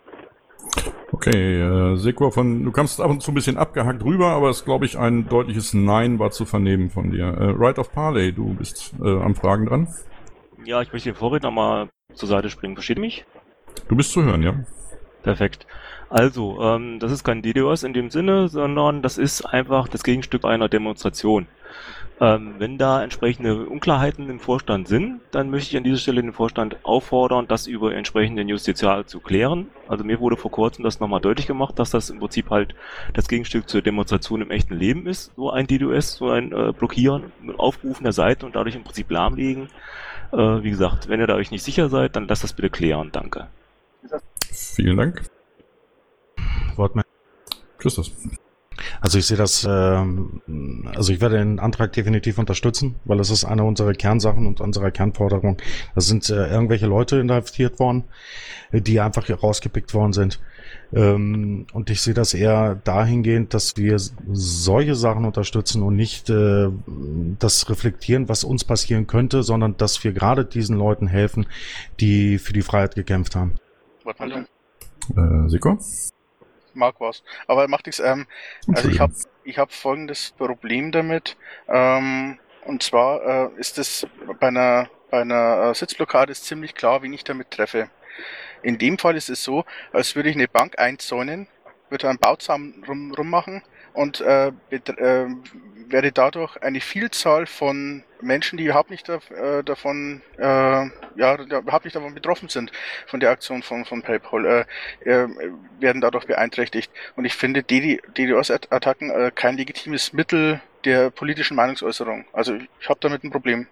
B: Okay, Seko, du kamst ab und zu ein bisschen abgehackt rüber, aber es glaube ich ein deutliches Nein war zu vernehmen von dir. Right of Parley, du bist am Fragen dran.
N: Ja, ich möchte den Vorredner mal zur Seite springen. Versteht ihr mich?
B: Du bist zu hören, ja.
N: Perfekt. Also, das ist kein DDoS in dem Sinne, sondern das ist einfach das Gegenstück einer Demonstration. Wenn da entsprechende Unklarheiten im Vorstand sind, dann möchte ich an dieser Stelle den Vorstand auffordern, das über entsprechende Justizial zu klären. Also mir wurde vor kurzem das nochmal deutlich gemacht, dass das im Prinzip halt das Gegenstück zur Demonstration im echten Leben ist, so ein DDoS, so ein Blockieren, Aufrufen der Seite und dadurch im Prinzip lahmlegen. Wie gesagt, wenn ihr da euch nicht sicher seid, dann lasst das bitte klären. Danke.
B: Vielen Dank.
E: Wortmeldung.
B: Christus.
E: Also ich sehe das, also ich werde den Antrag definitiv unterstützen, weil es ist eine unserer Kernsachen und unserer Kernforderungen. Das sind irgendwelche Leute inhaftiert worden, die einfach hier rausgepickt worden sind. Und ich sehe das eher dahingehend, dass wir solche Sachen unterstützen und nicht das reflektieren, was uns passieren könnte, sondern dass wir gerade diesen Leuten helfen, die für die Freiheit gekämpft haben.
B: Seko?
C: Marc war's. Aber macht nichts. Also ich hab folgendes Problem damit. Und zwar ist es bei einer Sitzblockade ist ziemlich klar, wen ich damit treffe. In dem Fall ist es so, als würde ich eine Bank einzäunen, würde einen Bauzaun rummachen und werde dadurch eine Vielzahl von Menschen, die überhaupt nicht davon betroffen sind, von der Aktion von PayPal, werden dadurch beeinträchtigt. Und ich finde DDoS-Attacken kein legitimes Mittel der politischen Meinungsäußerung. Also ich habe damit ein Problem.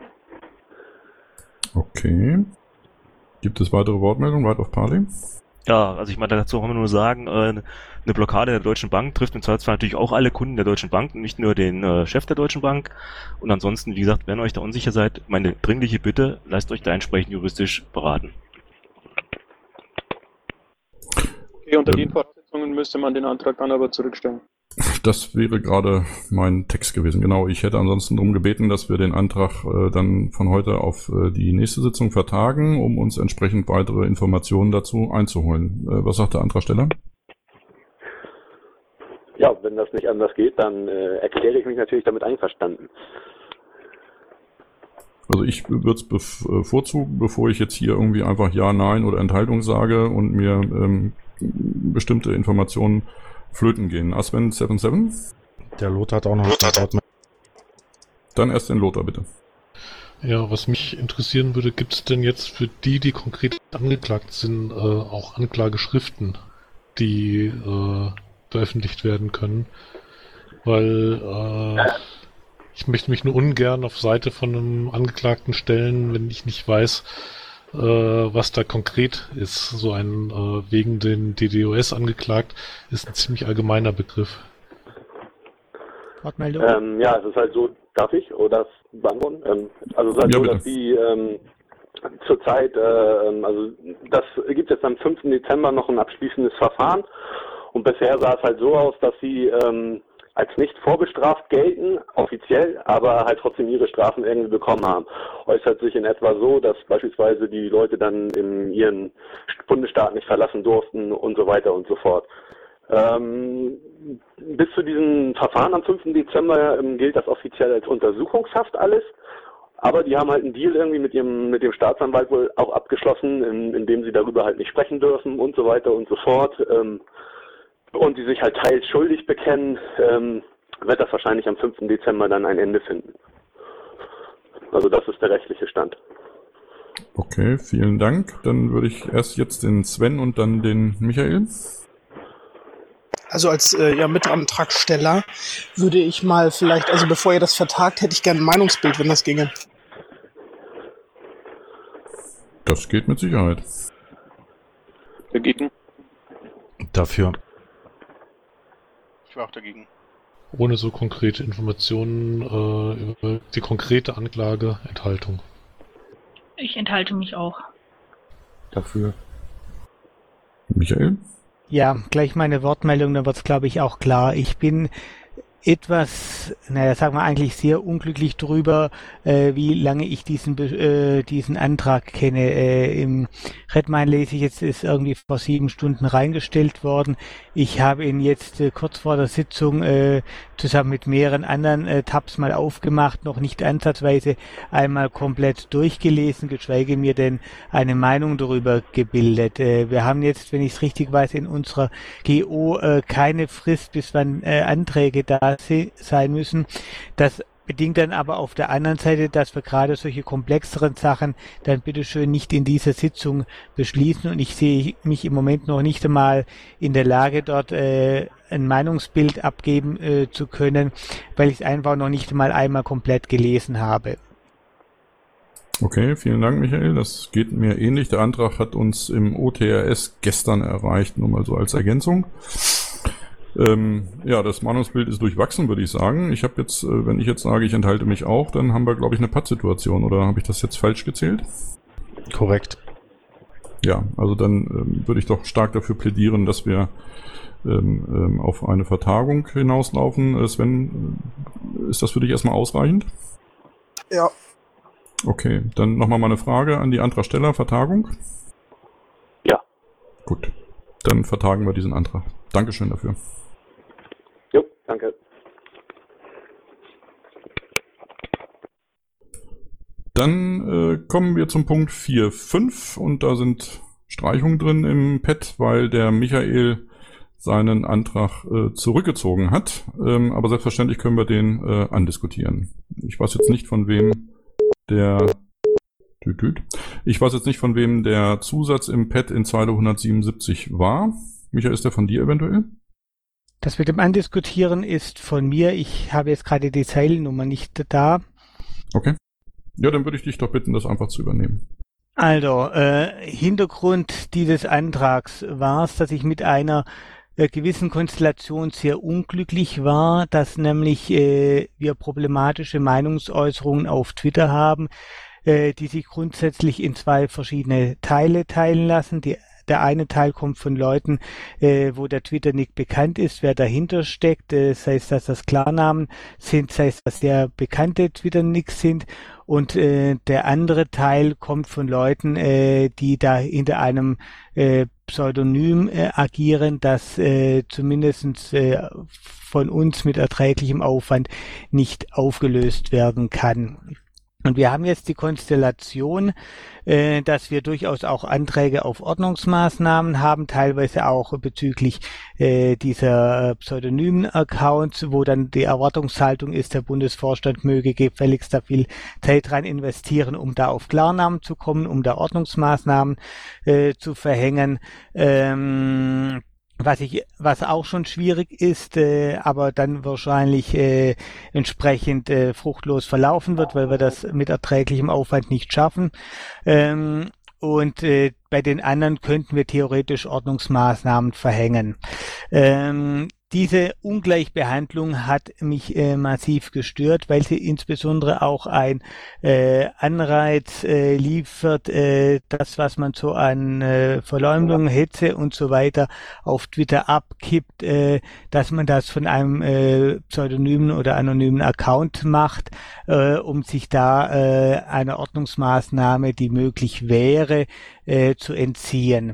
B: Okay. Gibt es weitere Wortmeldungen? Right of Parley?
N: Ja, also ich meine, dazu kann man nur sagen, eine Blockade der Deutschen Bank trifft im Zweifelsfall natürlich auch alle Kunden der Deutschen Bank, nicht nur den Chef der Deutschen Bank. Und ansonsten, wie gesagt, wenn ihr euch da unsicher seid, meine dringliche Bitte, lasst euch da entsprechend juristisch beraten.
D: Okay, unter den Voraussetzungen müsste man den Antrag dann aber zurückstellen.
B: Das wäre gerade mein Text gewesen. Genau, ich hätte ansonsten darum gebeten, dass wir den Antrag dann von heute auf die nächste Sitzung vertagen, um uns entsprechend weitere Informationen dazu einzuholen. Was sagt der Antragsteller?
M: Ja, wenn das nicht anders geht, dann erkläre ich mich natürlich damit einverstanden.
B: Also ich würde es bevorzugen, bevor ich jetzt hier irgendwie einfach Ja, Nein oder Enthaltung sage und mir bestimmte Informationen flöten gehen. Asven 77?
E: Der Lothar hat auch noch ein Wort mit.
B: Dann erst den Lothar, bitte.
G: Ja, was mich interessieren würde, gibt es denn jetzt für die konkret angeklagt sind, auch Anklageschriften, die veröffentlicht werden können? Weil ich möchte mich nur ungern auf Seite von einem Angeklagten stellen, wenn ich nicht weiß, was da konkret ist. So ein wegen den DDoS angeklagt ist ein ziemlich allgemeiner Begriff.
J: Wortmeldung?
M: Ja, es ist halt so, darf ich oder das beantworten? Also es ist halt so, dass die zurzeit, also das gibt jetzt am 5. Dezember noch ein abschließendes Verfahren und bisher sah es halt so aus, dass sie als nicht vorbestraft gelten, offiziell, aber halt trotzdem ihre Strafen irgendwie bekommen haben. Äußert sich in etwa so, dass beispielsweise die Leute dann in ihren Bundesstaat nicht verlassen durften und so weiter und so fort. Bis zu diesem Verfahren am 5. Dezember gilt das offiziell als Untersuchungshaft alles, aber die haben halt einen Deal irgendwie mit dem Staatsanwalt wohl auch abgeschlossen, in dem sie darüber halt nicht sprechen dürfen und so weiter und so fort. Und die sich halt teils schuldig bekennen, wird das wahrscheinlich am 5. Dezember dann ein Ende finden. Also das ist der rechtliche Stand.
B: Okay, vielen Dank. Dann würde ich erst jetzt den Sven und dann den Michael.
O: Also als Mitantragsteller würde ich mal vielleicht, also bevor ihr das vertagt, hätte ich gerne ein Meinungsbild, wenn das ginge.
B: Das geht mit Sicherheit.
D: Dagegen?
E: Dafür.
C: Ich war auch dagegen.
G: Ohne so konkrete Informationen über die konkrete Anklage, Enthaltung.
H: Ich enthalte mich auch.
F: Dafür.
B: Michael?
J: Ja, gleich meine Wortmeldung, dann wird's, glaube ich, auch klar. Ich bin etwas, sagen wir eigentlich sehr unglücklich drüber, wie lange ich diesen Antrag kenne. Im Redmine lese ich jetzt, ist irgendwie vor 7 Stunden reingestellt worden. Ich habe ihn jetzt kurz vor der Sitzung zusammen mit mehreren anderen Tabs mal aufgemacht, noch nicht ansatzweise einmal komplett durchgelesen, geschweige mir denn eine Meinung darüber gebildet. Wir haben jetzt, wenn ich es richtig weiß, in unserer GO keine Frist, bis wann Anträge da sein müssen. Das bedingt dann aber auf der anderen Seite, dass wir gerade solche komplexeren Sachen dann bitteschön nicht in dieser Sitzung beschließen, und ich sehe mich im Moment noch nicht einmal in der Lage, dort ein Meinungsbild abgeben zu können, weil ich es einfach noch nicht einmal komplett gelesen habe.
B: Okay, vielen Dank, Michael. Das geht mir ähnlich. Der Antrag hat uns im OTRS gestern erreicht, nur mal so als Ergänzung. Ja, das Meinungsbild ist durchwachsen, würde ich sagen. Ich habe jetzt, wenn ich jetzt sage, ich enthalte mich auch, dann haben wir, glaube ich, eine Pattsituation, oder habe ich das jetzt falsch gezählt?
E: Korrekt.
B: Ja, also dann würde ich doch stark dafür plädieren, dass wir auf eine Vertagung hinauslaufen. Sven, ist das für dich erstmal ausreichend?
O: Ja.
B: Okay, dann nochmal meine Frage an die Antragsteller. Vertagung?
M: Ja.
B: Gut, dann vertagen wir diesen Antrag. Dankeschön dafür.
M: Jo, danke.
B: Dann kommen wir zum Punkt 4.5 und da sind Streichung drin im Pad, weil der Michael seinen Antrag zurückgezogen hat. Aber selbstverständlich können wir den andiskutieren. Ich weiß jetzt nicht, von wem der Zusatz im Pad in Zeile 177 war. Michael, ist der von dir eventuell?
J: Das mit dem Andiskutieren ist von mir. Ich habe jetzt gerade die Zeilennummer nicht da.
B: Okay. Ja, dann würde ich dich doch bitten, das einfach zu übernehmen.
J: Also, Hintergrund dieses Antrags war es, dass ich mit einer gewissen Konstellation sehr unglücklich war, dass nämlich wir problematische Meinungsäußerungen auf Twitter haben, die sich grundsätzlich in zwei verschiedene Teile teilen lassen. Der eine Teil kommt von Leuten, wo der Twitter-Nick bekannt ist, wer dahinter steckt, sei es, dass das Klarnamen sind, sei es, dass der bekannte Twitter-Nicks sind. Und der andere Teil kommt von Leuten, die da hinter einem Pseudonym agieren, das zumindest von uns mit erträglichem Aufwand nicht aufgelöst werden kann. Und wir haben jetzt die Konstellation, dass wir durchaus auch Anträge auf Ordnungsmaßnahmen haben, teilweise auch bezüglich dieser pseudonymen Accounts, wo dann die Erwartungshaltung ist, der Bundesvorstand möge gefälligst da viel Zeit rein investieren, um da auf Klarnamen zu kommen, um da Ordnungsmaßnahmen zu verhängen. Was auch schon schwierig ist, aber dann wahrscheinlich entsprechend fruchtlos verlaufen wird, weil wir das mit erträglichem Aufwand nicht schaffen. Und bei den anderen könnten wir theoretisch Ordnungsmaßnahmen verhängen. Diese Ungleichbehandlung hat mich massiv gestört, weil sie insbesondere auch ein Anreiz liefert, das, was man so an Verleumdung, Hetze und so weiter auf Twitter abkippt, dass man das von einem pseudonymen oder anonymen Account macht, um sich da einer Ordnungsmaßnahme, die möglich wäre, zu entziehen.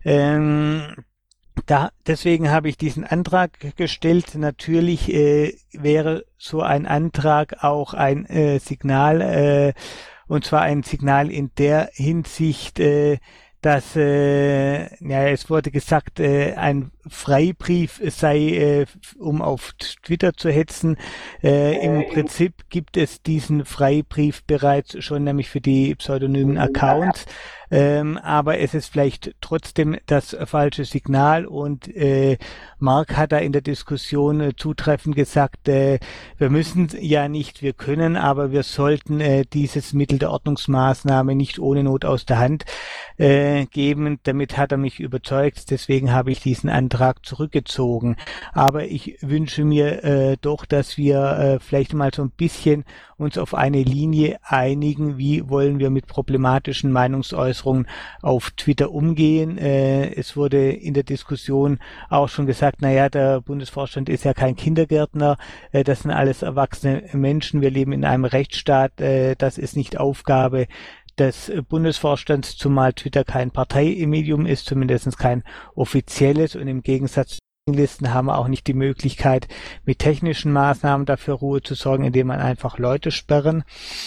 J: Deswegen habe ich diesen Antrag gestellt. Natürlich wäre so ein Antrag auch ein Signal, und zwar ein Signal in der Hinsicht, dass, es wurde gesagt, ein Freibrief sei, um auf Twitter zu hetzen. Im Prinzip gibt es diesen Freibrief bereits schon, nämlich für die pseudonymen Accounts. Aber es ist vielleicht trotzdem das falsche Signal und Mark hat da in der Diskussion zutreffend gesagt, wir müssen ja nicht, wir können, aber wir sollten dieses Mittel der Ordnungsmaßnahme nicht ohne Not aus der Hand geben. Damit hat er mich überzeugt, deswegen habe ich diesen Antrag zurückgezogen. Aber ich wünsche mir doch, dass wir vielleicht mal so ein bisschen uns auf eine Linie einigen, wie wollen wir mit problematischen Meinungsäußerungen auf Twitter umgehen. Es wurde in der Diskussion auch schon gesagt, der Bundesvorstand ist ja kein Kindergärtner, das sind alles erwachsene Menschen, wir leben in einem Rechtsstaat, das ist nicht Aufgabe des Bundesvorstands, zumal Twitter kein Parteimedium ist, zumindest kein offizielles, und im Gegensatz Listen haben wir auch nicht die Möglichkeit, mit technischen Maßnahmen dafür Ruhe zu sorgen, indem man einfach Leute sperren.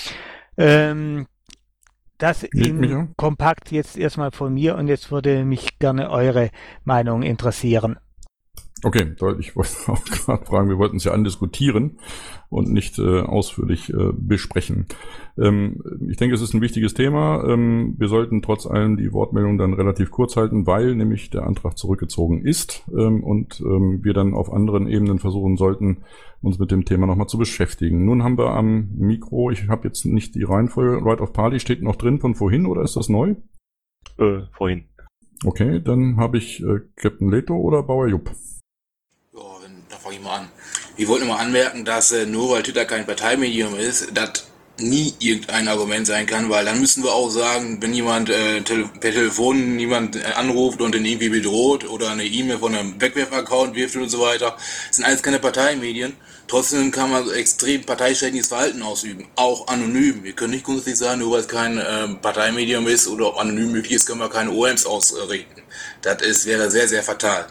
J: Das kompakt jetzt erstmal von mir, und jetzt würde mich gerne eure Meinung interessieren.
B: Okay, ich wollte auch gerade fragen, wir wollten es ja andiskutieren und nicht ausführlich besprechen. Ich denke, es ist ein wichtiges Thema. Wir sollten trotz allem die Wortmeldung dann relativ kurz halten, weil nämlich der Antrag zurückgezogen ist und wir dann auf anderen Ebenen versuchen sollten, uns mit dem Thema nochmal zu beschäftigen. Nun haben wir am Mikro, ich habe jetzt nicht die Reihenfolge, Right of Party steht noch drin von vorhin, oder ist das neu?
N: Vorhin.
B: Okay, dann habe ich Captain Leto oder Bauer Jupp.
P: Da fange ich mal an. Wir wollten mal anmerken, dass nur weil Twitter kein Parteimedium ist, das nie irgendein Argument sein kann, weil dann müssen wir auch sagen, wenn jemand per Telefon jemand anruft und den irgendwie bedroht oder eine E-Mail von einem Wegwerf-Account wirft und so weiter, das sind alles keine Parteimedien. Trotzdem kann man extrem parteischädigendes Verhalten ausüben, auch anonym. Wir können nicht grundsätzlich sagen, nur weil es kein Parteimedium ist oder ob anonym möglich ist, können wir keine OMs ausrichten. Wäre sehr, sehr fatal.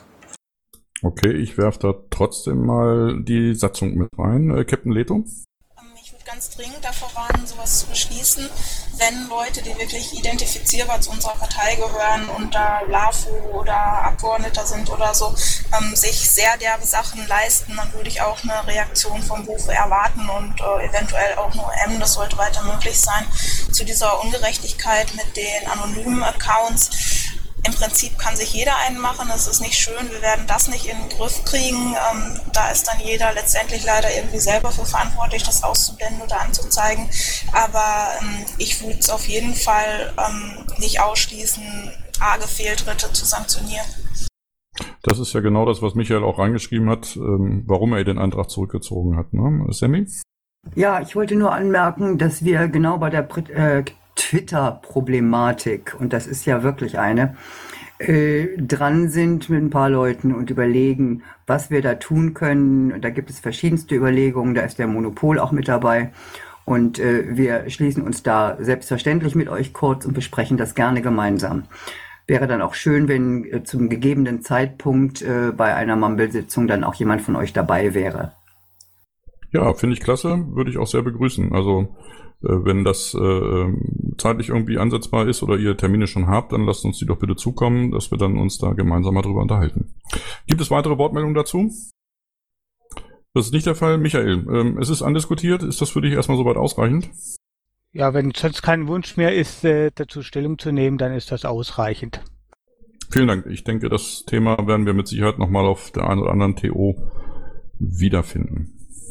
B: Okay, ich werfe da trotzdem mal die Satzung mit rein. Captain Leto?
Q: Ich würde ganz dringend davor warnen, sowas zu beschließen, wenn Leute, die wirklich identifizierbar zu unserer Partei gehören und da LAFO oder Abgeordneter sind oder so, sich sehr derbe Sachen leisten, dann würde ich auch eine Reaktion vom BUFE erwarten und eventuell auch eine OM, das sollte weiter möglich sein. Zu dieser Ungerechtigkeit mit den anonymen Accounts. Im Prinzip kann sich jeder einen machen, das ist nicht schön, wir werden das nicht in den Griff kriegen. Da ist dann jeder letztendlich leider irgendwie selber für verantwortlich, das auszublenden oder anzuzeigen. Aber ich würde es auf jeden Fall nicht ausschließen, arge Fehltritte zu sanktionieren.
B: Das ist ja genau das, was Michael auch reingeschrieben hat, warum er den Antrag zurückgezogen hat. Ne? Sammy?
R: Ja, ich wollte nur anmerken, dass wir genau bei der Twitter-Problematik, und das ist ja wirklich eine, dran sind mit ein paar Leuten und überlegen, was wir da tun können. Da gibt es verschiedenste Überlegungen, da ist der Monopol auch mit dabei. Und wir schließen uns da selbstverständlich mit euch kurz und besprechen das gerne gemeinsam. Wäre dann auch schön, wenn zum gegebenen Zeitpunkt bei einer Mumble-Sitzung dann auch jemand von euch dabei wäre.
B: Ja, finde ich klasse, würde ich auch sehr begrüßen. Also wenn das zeitlich irgendwie ansetzbar ist oder ihr Termine schon habt, dann lasst uns die doch bitte zukommen, dass wir dann uns da gemeinsam mal drüber unterhalten. Gibt es weitere Wortmeldungen dazu? Das ist nicht der Fall. Michael, es ist andiskutiert. Ist das für dich erstmal soweit ausreichend?
J: Ja, wenn sonst kein Wunsch mehr ist, dazu Stellung zu nehmen, dann ist das ausreichend.
B: Vielen Dank. Ich denke, das Thema werden wir mit Sicherheit nochmal auf der einen oder anderen TO wiederfinden.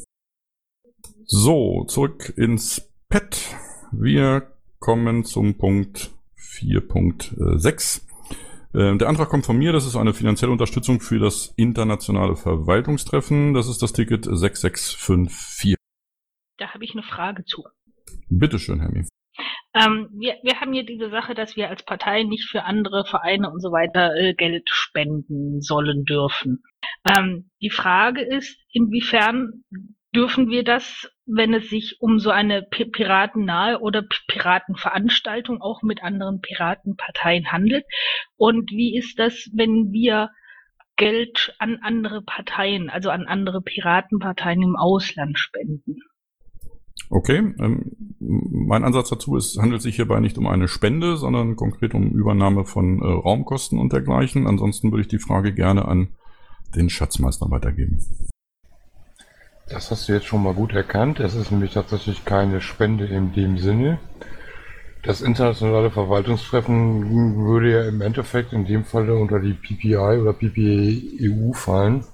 B: So, zurück ins Pad. Wir kommen zum Punkt 4.6. Der Antrag kommt von mir. Das ist eine finanzielle Unterstützung für das internationale Verwaltungstreffen. Das ist das Ticket 6654.
H: Da habe ich eine Frage zu.
B: Bitteschön, Hermi.
H: Wir haben hier diese Sache, dass wir als Partei nicht für andere Vereine und so weiter Geld spenden sollen dürfen. Die Frage ist, inwiefern dürfen wir das, wenn es sich um so eine piratennahe oder Piratenveranstaltung auch mit anderen Piratenparteien handelt? Und wie ist das, wenn wir Geld an andere Parteien, also an andere Piratenparteien im Ausland spenden?
B: Okay, mein Ansatz dazu ist, es handelt sich hierbei nicht um eine Spende, sondern konkret um Übernahme von Raumkosten und dergleichen. Ansonsten würde ich die Frage gerne an den Schatzmeister weitergeben.
F: Das hast du jetzt schon mal gut erkannt. Es ist nämlich tatsächlich keine Spende in dem Sinne. Das internationale Verwaltungstreffen würde ja im Endeffekt in dem Fall unter die PPI oder PPE-EU fallen,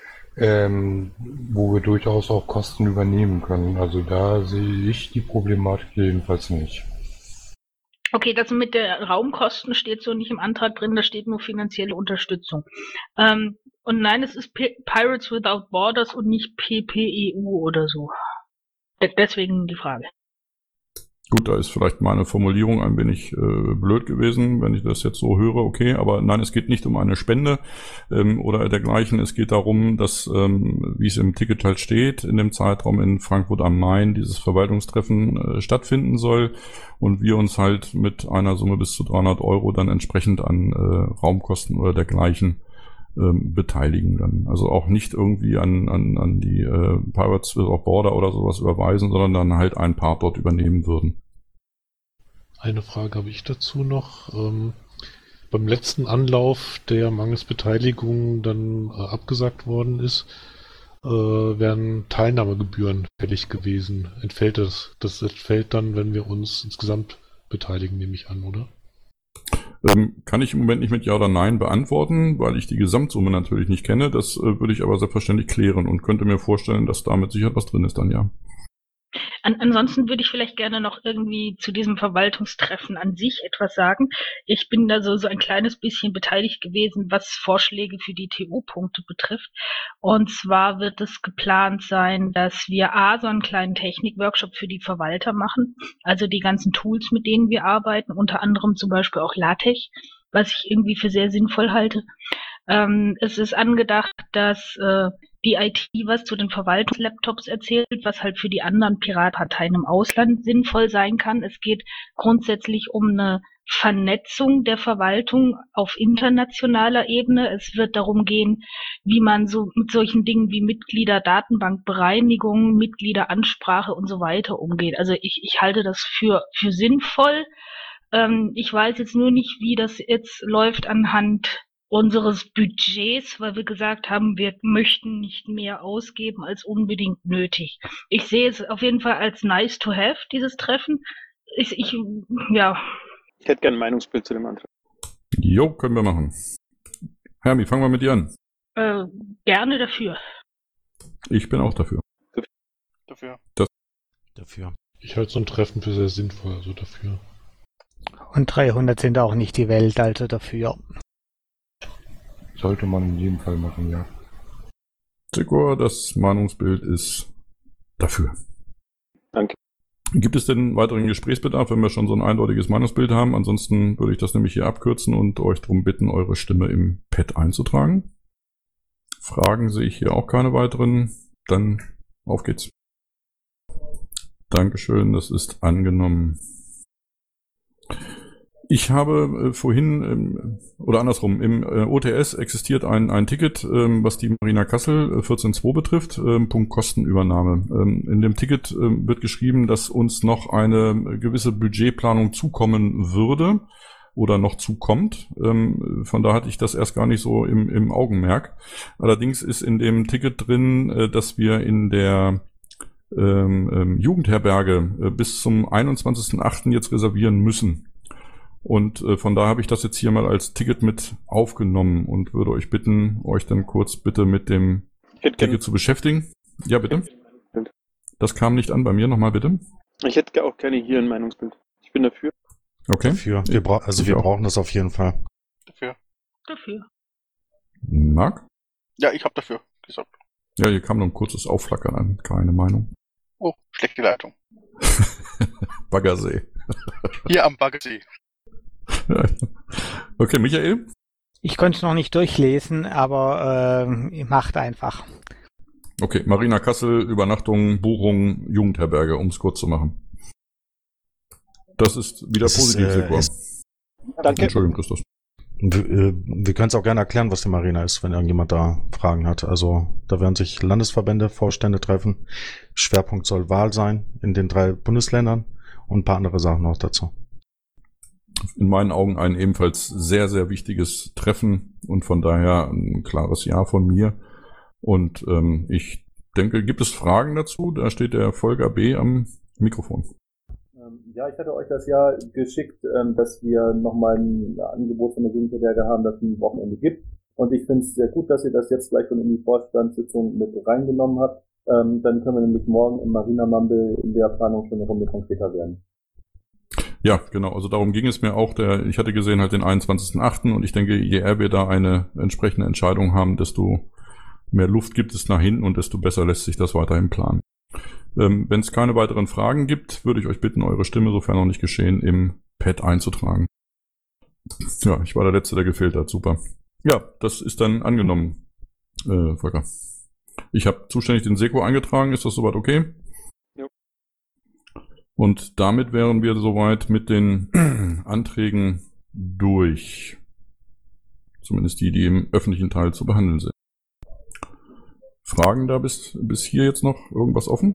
F: wo wir durchaus auch Kosten übernehmen können. Also da sehe ich die Problematik jedenfalls nicht.
H: Okay, das mit der Raumkosten steht so nicht im Antrag drin, da steht nur finanzielle Unterstützung. Und nein, es ist Pirates Without Borders und nicht PPEU oder so. Deswegen die Frage.
B: Gut, da ist vielleicht meine Formulierung ein wenig blöd gewesen, wenn ich das jetzt so höre, okay, aber nein, es geht nicht um eine Spende oder dergleichen. Es geht darum, dass, wie es im Ticket halt steht, in dem Zeitraum in Frankfurt am Main dieses Verwaltungstreffen stattfinden soll und wir uns halt mit einer Summe bis zu 300 € dann entsprechend an Raumkosten oder dergleichen beteiligen dann. Also auch nicht irgendwie an die Pirates Without Border oder sowas überweisen, sondern dann halt einen Part dort übernehmen würden.
G: Eine Frage habe ich dazu noch. Beim letzten Anlauf, der mangels Beteiligung dann abgesagt worden ist, wären Teilnahmegebühren fällig gewesen. Entfällt das? Das entfällt dann, wenn wir uns insgesamt beteiligen, nehme ich an, oder?
B: Kann ich im Moment nicht mit Ja oder Nein beantworten, weil ich die Gesamtsumme natürlich nicht kenne. Das würde ich aber selbstverständlich klären und könnte mir vorstellen, dass da mit Sicherheit was drin ist dann, ja.
H: Ansonsten würde ich vielleicht gerne noch irgendwie zu diesem Verwaltungstreffen an sich etwas sagen. Ich bin da so ein kleines bisschen beteiligt gewesen, was Vorschläge für die TO-Punkte betrifft. Und zwar wird es geplant sein, dass wir so einen kleinen Technik-Workshop für die Verwalter machen. Also die ganzen Tools, mit denen wir arbeiten, unter anderem zum Beispiel auch LaTeX, was ich irgendwie für sehr sinnvoll halte. Es ist angedacht, dass die IT was zu den Verwaltungslaptops erzählt, was halt für die anderen Piratparteien im Ausland sinnvoll sein kann. Es geht grundsätzlich um eine Vernetzung der Verwaltung auf internationaler Ebene. Es wird darum gehen, wie man so mit solchen Dingen wie Mitgliederdatenbankbereinigung, Mitgliederansprache und so weiter umgeht. Also ich halte das für sinnvoll. Ich weiß jetzt nur nicht, wie das jetzt läuft anhand unseres Budgets, weil wir gesagt haben, wir möchten nicht mehr ausgeben als unbedingt nötig. Ich sehe es auf jeden Fall als nice to have, dieses Treffen. Ich
D: hätte gerne ein Meinungsbild zu dem Antrag.
B: Jo, können wir machen. Hermi, fangen wir mit dir an.
H: Gerne dafür.
B: Ich bin auch dafür.
G: Dafür. Ich halte so ein Treffen für sehr sinnvoll, also dafür.
J: Und 300 sind auch nicht die Welt, also dafür.
F: Sollte man in jedem Fall machen, ja.
B: Sigor, das Meinungsbild ist dafür.
D: Danke.
B: Gibt es denn weiteren Gesprächsbedarf, wenn wir schon so ein eindeutiges Meinungsbild haben? Ansonsten würde ich das nämlich hier abkürzen und euch darum bitten, eure Stimme im Pad einzutragen. Fragen sehe ich hier auch keine weiteren. Dann auf geht's. Dankeschön, das ist angenommen. Ich habe vorhin, oder andersrum, im OTS existiert ein Ticket, was die Marina Kassel 14.2 betrifft, Punkt Kostenübernahme. In dem Ticket wird geschrieben, dass uns noch eine gewisse Budgetplanung zukommen würde oder noch zukommt. Von da hatte ich das erst gar nicht so im Augenmerk. Allerdings ist in dem Ticket drin, dass wir in der Jugendherberge bis zum 21.08. jetzt reservieren müssen. Und von da habe ich das jetzt hier mal als Ticket mit aufgenommen und würde euch bitten, euch dann kurz bitte mit dem Ticket zu beschäftigen. Ja, bitte. Das kam nicht an bei mir. Nochmal bitte.
D: Ich hätte auch gerne hier ein Meinungsbild. Ich bin dafür.
B: Okay.
E: Dafür. Wir brauchen das auf jeden Fall.
H: Dafür.
B: Marc?
C: Ja, ich habe dafür gesagt.
B: Ja, hier kam noch ein kurzes Aufflackern an. Keine Meinung.
C: Oh, schlechte Leitung.
B: Baggersee.
C: Hier am Baggersee.
B: Okay, Michael?
J: Ich konnte es noch nicht durchlesen, aber macht einfach.
B: Okay, Marina Kassel, Übernachtung, Buchung, Jugendherberge, um es kurz zu machen. Das ist wieder positiv.
D: Danke.
B: Entschuldigung, Christus.
E: Wir können es auch gerne erklären, was die Marina ist, wenn irgendjemand da Fragen hat. Also da werden sich Landesverbände, Vorstände treffen. Schwerpunkt soll Wahl sein in den 3 Bundesländern und ein paar andere Sachen noch dazu.
B: In meinen Augen ein ebenfalls sehr, sehr wichtiges Treffen und von daher ein klares Ja von mir. Und ich denke, gibt es Fragen dazu? Da steht der Volker B. am Mikrofon.
S: Ja, ich hatte euch das ja geschickt, dass wir nochmal ein Angebot von der Jugendherberge haben, das es ein Wochenende gibt. Und ich finde es sehr gut, dass ihr das jetzt gleich schon in die Vorstandssitzung mit reingenommen habt. Dann können wir nämlich morgen im Marina Mumble in der Planung schon eine Runde konkreter werden.
B: Ja, genau. Also darum ging es mir auch. Ich hatte gesehen halt den 21.08. und ich denke, je eher wir da eine entsprechende Entscheidung haben, desto mehr Luft gibt es nach hinten und desto besser lässt sich das weiterhin planen. Wenn es keine weiteren Fragen gibt, würde ich euch bitten, eure Stimme, sofern noch nicht geschehen, im Pad einzutragen. Ja, ich war der Letzte, der gefehlt hat. Super. Ja, das ist dann angenommen, Volker. Ich habe zuständig den Seko eingetragen. Ist das soweit okay?
D: Ja.
B: Und damit wären wir soweit mit den Anträgen durch. Zumindest die im öffentlichen Teil zu behandeln sind. Fragen da bis hier jetzt noch irgendwas offen?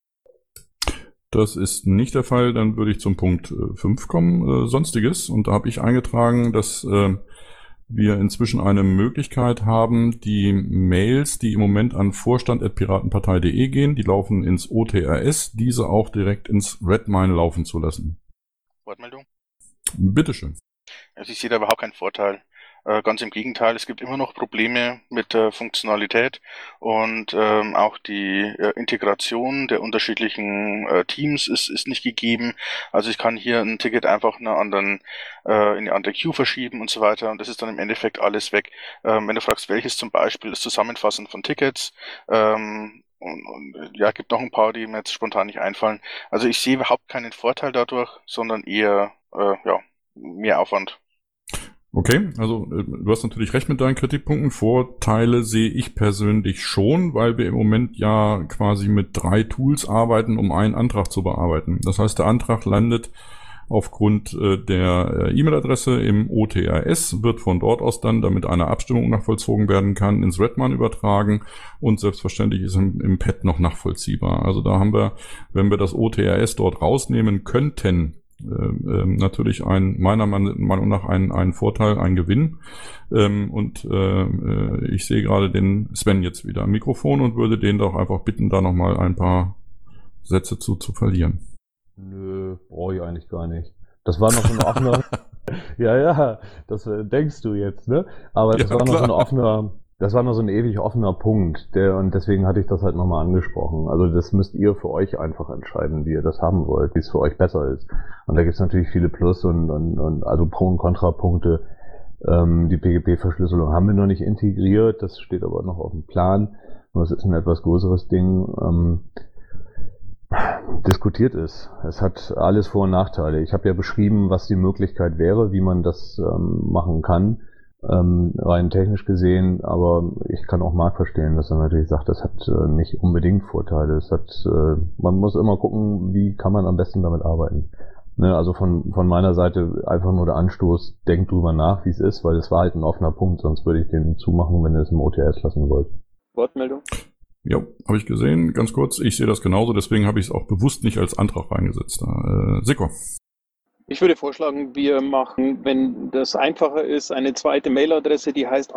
B: Das ist nicht der Fall, dann würde ich zum Punkt 5 kommen, Sonstiges. Und da habe ich eingetragen, dass wir inzwischen eine Möglichkeit haben, die Mails, die im Moment an vorstand@piratenpartei.de gehen, die laufen ins OTRS, diese auch direkt ins Redmine laufen zu lassen.
C: Wortmeldung?
B: Bitteschön.
C: Also ich sehe da überhaupt keinen Vorteil. Ganz im Gegenteil, es gibt immer noch Probleme mit der Funktionalität und auch die Integration der unterschiedlichen Teams ist nicht gegeben. Also ich kann hier ein Ticket einfach in eine andere Queue verschieben und so weiter und das ist dann im Endeffekt alles weg. Wenn du fragst, welches zum Beispiel, das Zusammenfassen von Tickets, und ja, gibt noch ein paar, die mir jetzt spontan nicht einfallen. Also ich sehe überhaupt keinen Vorteil dadurch, sondern eher mehr Aufwand.
B: Okay, also du hast natürlich recht mit deinen Kritikpunkten. Vorteile sehe ich persönlich schon, weil wir im Moment ja quasi mit 3 Tools arbeiten, um einen Antrag zu bearbeiten. Das heißt, der Antrag landet aufgrund der E-Mail-Adresse im OTRS, wird von dort aus dann, damit eine Abstimmung nachvollzogen werden kann, ins Redmine übertragen und selbstverständlich ist im Pad noch nachvollziehbar. Also da haben wir, wenn wir das OTRS dort rausnehmen könnten, natürlich meiner Meinung nach ein Vorteil, ein Gewinn. Ich sehe gerade den Sven jetzt wieder am Mikrofon und würde den doch einfach bitten, da nochmal ein paar Sätze zu verlieren.
K: Nö, brauche ich eigentlich gar nicht. Das war noch so ein offener... ja, das denkst du jetzt, ne? Aber das war noch so ein offener... Das war noch so ein ewig offener Punkt, und deswegen hatte ich das halt nochmal angesprochen. Also das müsst ihr für euch einfach entscheiden, wie ihr das haben wollt, wie es für euch besser ist. Und da gibt es natürlich viele Plus- und also Pro- und Kontrapunkte. Die PGP-Verschlüsselung haben wir noch nicht integriert, das steht aber noch auf dem Plan. Nur es ist ein etwas größeres Ding. Diskutiert ist. Es hat alles Vor- und Nachteile. Ich habe ja beschrieben, was die Möglichkeit wäre, wie man das machen kann. Rein technisch gesehen, aber ich kann auch Marc verstehen, dass er natürlich sagt, das hat nicht unbedingt Vorteile. Man muss immer gucken, wie kann man am besten damit arbeiten. Ne, also von meiner Seite einfach nur der Anstoß, denkt drüber nach, wie es ist, weil es war halt ein offener Punkt, sonst würde ich den zumachen, wenn ihr es im OTS lassen wollt.
D: Wortmeldung?
B: Ja, habe ich gesehen, ganz kurz. Ich sehe das genauso, deswegen habe ich es auch bewusst nicht als Antrag reingesetzt. Sicko.
D: Ich würde vorschlagen, wir machen, wenn das einfacher ist, eine zweite Mailadresse, die heißt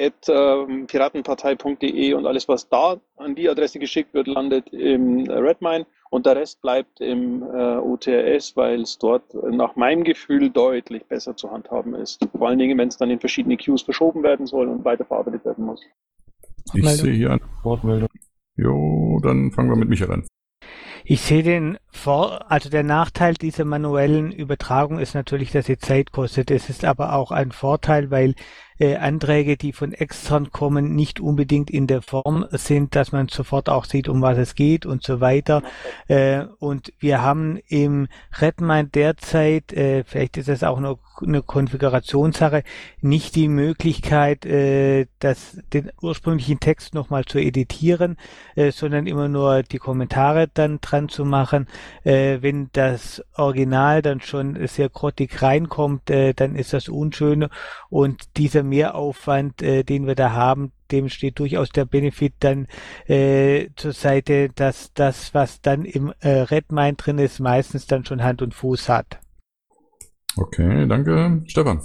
D: antrag@piratenpartei.de und alles, was da an die Adresse geschickt wird, landet im Redmine und der Rest bleibt im OTRS, weil es dort nach meinem Gefühl deutlich besser zu handhaben ist. Vor allen Dingen, wenn es dann in verschiedene Queues verschoben werden soll und weiterverarbeitet werden muss.
B: Ich sehe hier eine Wortmeldung. Jo, dann fangen wir mit Michael an.
J: Ich sehe der Nachteil dieser manuellen Übertragung ist natürlich, dass sie Zeit kostet. Es ist aber auch ein Vorteil, weil Anträge, die von extern kommen, nicht unbedingt in der Form sind, dass man sofort auch sieht, um was es geht und so weiter. Und wir haben im Redmine derzeit, vielleicht ist es auch noch eine Konfigurationssache, nicht die Möglichkeit, den ursprünglichen Text nochmal zu editieren, sondern immer nur die Kommentare dann dran zu machen. Wenn das Original dann schon sehr grottig reinkommt, dann ist das unschön und dieser Mehraufwand, den wir da haben, dem steht durchaus der Benefit dann zur Seite, dass das, was dann im Redmine drin ist, meistens dann schon Hand und Fuß hat.
B: Okay, danke. Stefan.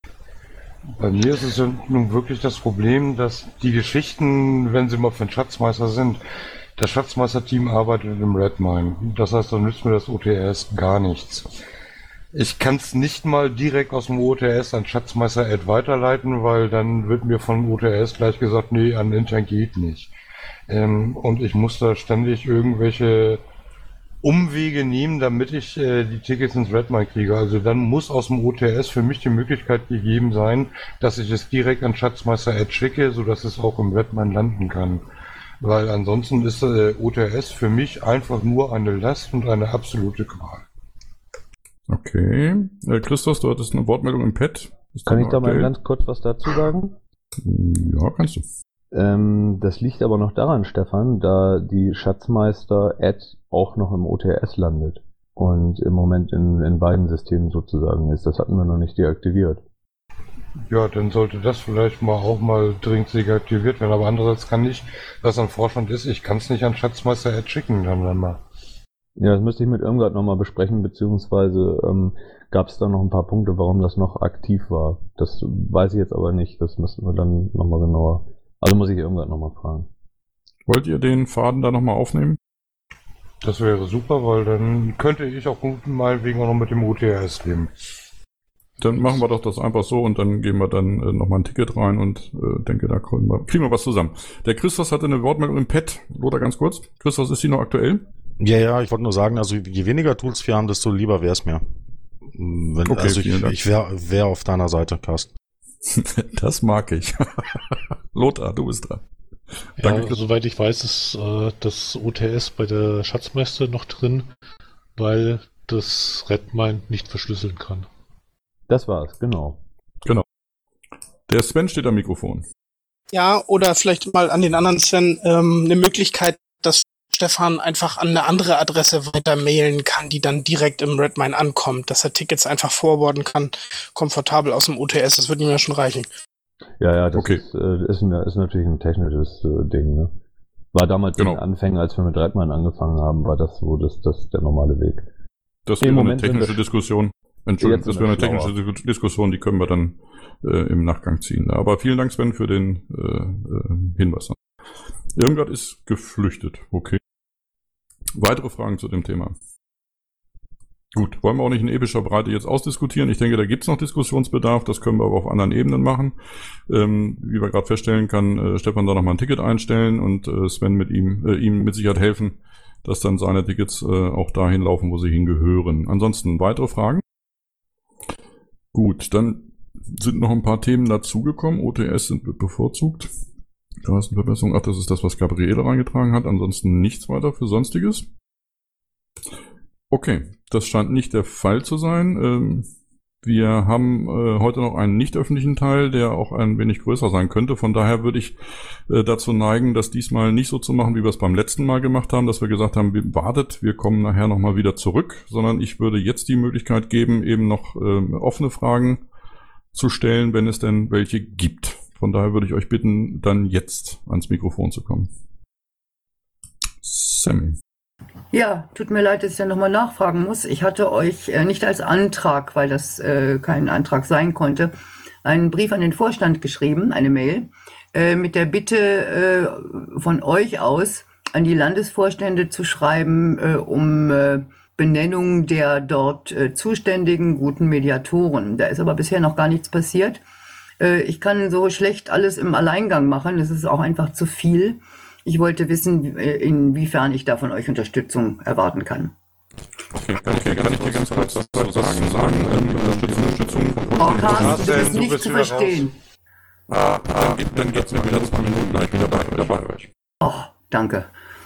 F: Bei mir ist es ja nun wirklich das Problem, dass die Geschichten, wenn sie mal für den Schatzmeister sind, das Schatzmeister-Team arbeitet im Redmine. Das heißt, dann nützt mir das OTRS gar nichts. Ich kann es nicht mal direkt aus dem OTRS an Schatzmeister-Ad weiterleiten, weil dann wird mir von OTRS gleich gesagt, nee, an intern geht nicht. Und ich muss da ständig irgendwelche Umwege nehmen, damit ich die Tickets ins Redmine kriege. Also dann muss aus dem OTRS für mich die Möglichkeit gegeben sein, dass ich es direkt an Schatzmeister-Ad schicke, sodass es auch im Redmine landen kann. Weil ansonsten ist OTRS für mich einfach nur eine Last und eine absolute Qual.
B: Okay. Christos, du hattest eine Wortmeldung im Pad.
K: Kann ich da mal ganz kurz was dazu sagen?
B: Ja, kannst du.
K: Das liegt aber noch daran, Stefan, da die Schatzmeister-Ad auch noch im OTRS landet und im Moment in beiden Systemen sozusagen ist. Das hatten wir noch nicht deaktiviert.
F: Ja, dann sollte das vielleicht auch mal dringend deaktiviert werden, aber andererseits kann ich, was am Vorstand ist, ich kann es nicht an Schatzmeister-Ad schicken dann mal.
K: Ja, das müsste ich mit Irmgard nochmal besprechen, beziehungsweise gab es da noch ein paar Punkte, warum das noch aktiv war. Das weiß ich jetzt aber nicht, das müssen wir dann nochmal genauer. Also muss ich Irmgard nochmal fragen.
B: Wollt ihr den Faden da nochmal aufnehmen?
F: Das wäre super, weil dann könnte ich auch gut meinetwegen auch noch mit dem OTRS leben.
B: Dann machen wir doch das einfach so und dann geben wir dann nochmal ein Ticket rein und denke, da kriegen wir was zusammen. Der Christos hatte eine Wortmeldung im Pad. Lothar, ganz kurz. Christos, ist die noch aktuell?
E: Ja, ich wollte nur sagen, also je weniger Tools wir haben, desto lieber wäre es mir.
B: Okay,
E: also ich wäre auf deiner Seite, Carsten.
B: Das mag ich. Lothar, du bist dran.
G: Ja,
B: Danke.
G: soweit ich weiß, ist das OTS bei der Schatzmeister noch drin, weil das Redmine nicht verschlüsseln kann.
K: Das war's, genau.
B: Genau. Der Sven steht am Mikrofon.
O: Ja, oder vielleicht mal an den anderen Sven eine Möglichkeit, das Stefan einfach an eine andere Adresse weiter mailen kann, die dann direkt im Redmine ankommt, dass er Tickets einfach forwarden kann, komfortabel aus dem OTS, das wird ihm ja schon reichen.
K: Ja, das ist natürlich ein technisches Ding, ne? War damals in den Anfängen, als wir mit Redmine angefangen haben, war das so das der normale Weg.
B: Das wäre eine technische Diskussion. Entschuldigung, das wäre eine technische Diskussion, die können wir dann im Nachgang ziehen. Aber vielen Dank, Sven, für den Hinweis. Irmgard ist geflüchtet. Okay. Weitere Fragen zu dem Thema? Gut, wollen wir auch nicht in epischer Breite jetzt ausdiskutieren. Ich denke, da gibt es noch Diskussionsbedarf. Das können wir aber auf anderen Ebenen machen. Wie wir gerade feststellen, kann Stefan da nochmal ein Ticket einstellen und Sven mit ihm mit Sicherheit helfen, dass dann seine Tickets auch dahin laufen, wo sie hingehören. Ansonsten weitere Fragen? Gut, dann sind noch ein paar Themen dazugekommen. OTS sind bevorzugt. Straßenverbesserung. Ach, das ist das, was Gabriele reingetragen hat. Ansonsten nichts weiter für Sonstiges. Okay, das scheint nicht der Fall zu sein. Wir haben heute noch einen nicht öffentlichen Teil, der auch ein wenig größer sein könnte. Von daher würde ich dazu neigen, das diesmal nicht so zu machen, wie wir es beim letzten Mal gemacht haben, dass wir gesagt haben, wartet, wir kommen nachher nochmal wieder zurück, sondern ich würde jetzt die Möglichkeit geben, eben noch offene Fragen zu stellen, wenn es denn welche gibt. Von daher würde ich euch bitten, dann jetzt ans Mikrofon zu kommen. Sammy.
R: Ja, tut mir leid, dass ich da nochmal nachfragen muss. Ich hatte euch nicht als Antrag, weil das kein Antrag sein konnte, einen Brief an den Vorstand geschrieben, eine Mail, mit der Bitte von euch aus an die Landesvorstände zu schreiben, um Benennung der dort zuständigen guten Mediatoren. Da ist aber bisher noch gar nichts passiert. Ich kann so schlecht alles im Alleingang machen, das ist auch einfach zu viel. Ich wollte wissen, inwiefern ich da von euch Unterstützung erwarten kann.
B: Okay, kann ich dir ganz kurz was sagen? Unterstützung von
R: Carsten, du bist nicht zu verstehen.
B: Dann geht's mir wieder 2 Minuten gleich wieder bei euch.
R: Oh, danke.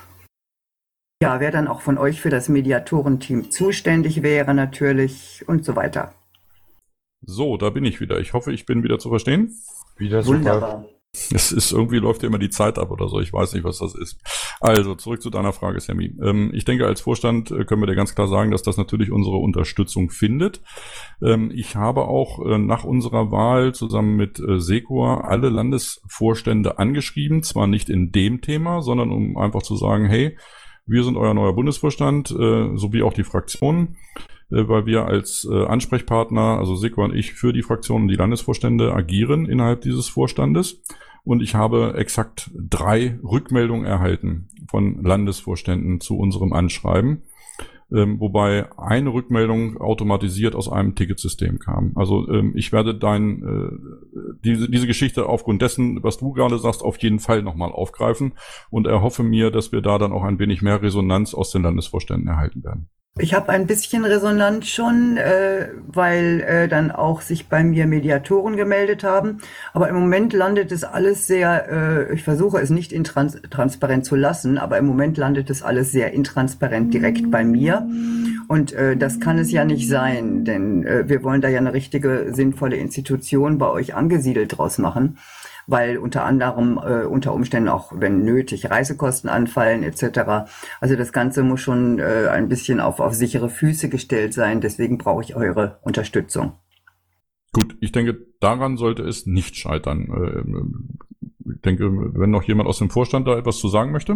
R: Ja, wer dann auch von euch für das Mediatorenteam zuständig wäre natürlich und so weiter.
B: So, da bin ich wieder. Ich hoffe, ich bin wieder zu verstehen.
F: Wieder
R: wunderbar.
B: Es ist irgendwie läuft ja immer die Zeit ab oder so. Ich weiß nicht, was das ist. Also, zurück zu deiner Frage, Sammy. Ich denke, als Vorstand können wir dir ganz klar sagen, dass das natürlich unsere Unterstützung findet. Ich habe auch nach unserer Wahl zusammen mit Secor alle Landesvorstände angeschrieben. Zwar nicht in dem Thema, sondern um einfach zu sagen, hey, wir sind euer neuer Bundesvorstand, sowie auch die Fraktionen, weil wir als Ansprechpartner, also Secor und ich, für die Fraktionen und die Landesvorstände agieren innerhalb dieses Vorstandes. Und ich habe exakt 3 Rückmeldungen erhalten von Landesvorständen zu unserem Anschreiben, wobei eine Rückmeldung automatisiert aus einem Ticketsystem kam. Also ich werde diese Geschichte aufgrund dessen, was du gerade sagst, auf jeden Fall nochmal aufgreifen und erhoffe mir, dass wir da dann auch ein wenig mehr Resonanz aus den Landesvorständen erhalten werden.
R: Ich habe ein bisschen Resonanz schon, weil dann auch sich bei mir Mediatoren gemeldet haben. Aber im Moment landet es alles sehr, ich versuche es nicht transparent zu lassen, aber im Moment landet es alles sehr intransparent direkt bei mir. Und das kann es ja nicht sein, denn wir wollen da ja eine richtige, sinnvolle Institution bei euch angesiedelt draus machen. Weil unter anderem unter Umständen auch, wenn nötig, Reisekosten anfallen etc. Also das Ganze muss schon ein bisschen auf sichere Füße gestellt sein. Deswegen brauche ich eure Unterstützung.
B: Gut, ich denke, daran sollte es nicht scheitern. Ich denke, wenn noch jemand aus dem Vorstand da etwas zu sagen möchte.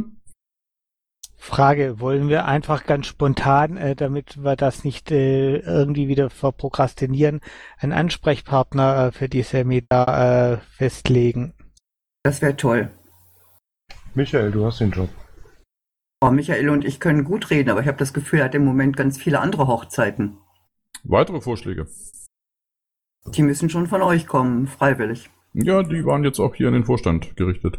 J: Frage, wollen wir einfach ganz spontan, damit wir das nicht irgendwie wieder verprokrastinieren, einen Ansprechpartner für die Semida festlegen?
R: Das wäre toll.
F: Michael, du hast den Job.
R: Oh, Michael und ich können gut reden, aber ich habe das Gefühl, er hat im Moment ganz viele andere Hochzeiten.
B: Weitere Vorschläge?
R: Die müssen schon von euch kommen, freiwillig.
B: Ja, die waren jetzt auch hier in den Vorstand gerichtet.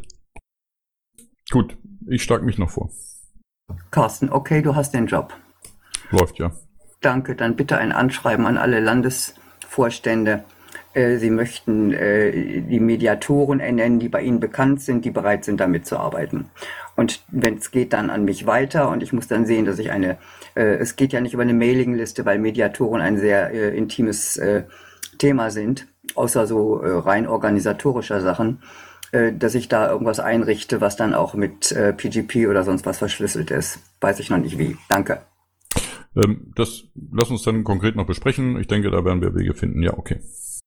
B: Gut, ich schlage mich noch vor.
R: Carsten, okay, du hast den Job.
B: Läuft ja.
R: Danke, dann bitte ein Anschreiben an alle Landesvorstände. Sie möchten die Mediatoren ernennen, die bei Ihnen bekannt sind, die bereit sind, damit zu arbeiten. Und wenn es geht, dann an mich weiter und ich muss dann sehen, dass ich es geht ja nicht über eine Mailingliste, weil Mediatoren ein sehr intimes Thema sind, außer so rein organisatorischer Sachen. dass ich da irgendwas einrichte, was dann auch mit PGP oder sonst was verschlüsselt ist. Weiß ich noch nicht wie. Danke.
B: Das lass uns dann konkret noch besprechen. Ich denke, da werden wir Wege finden. Ja, okay.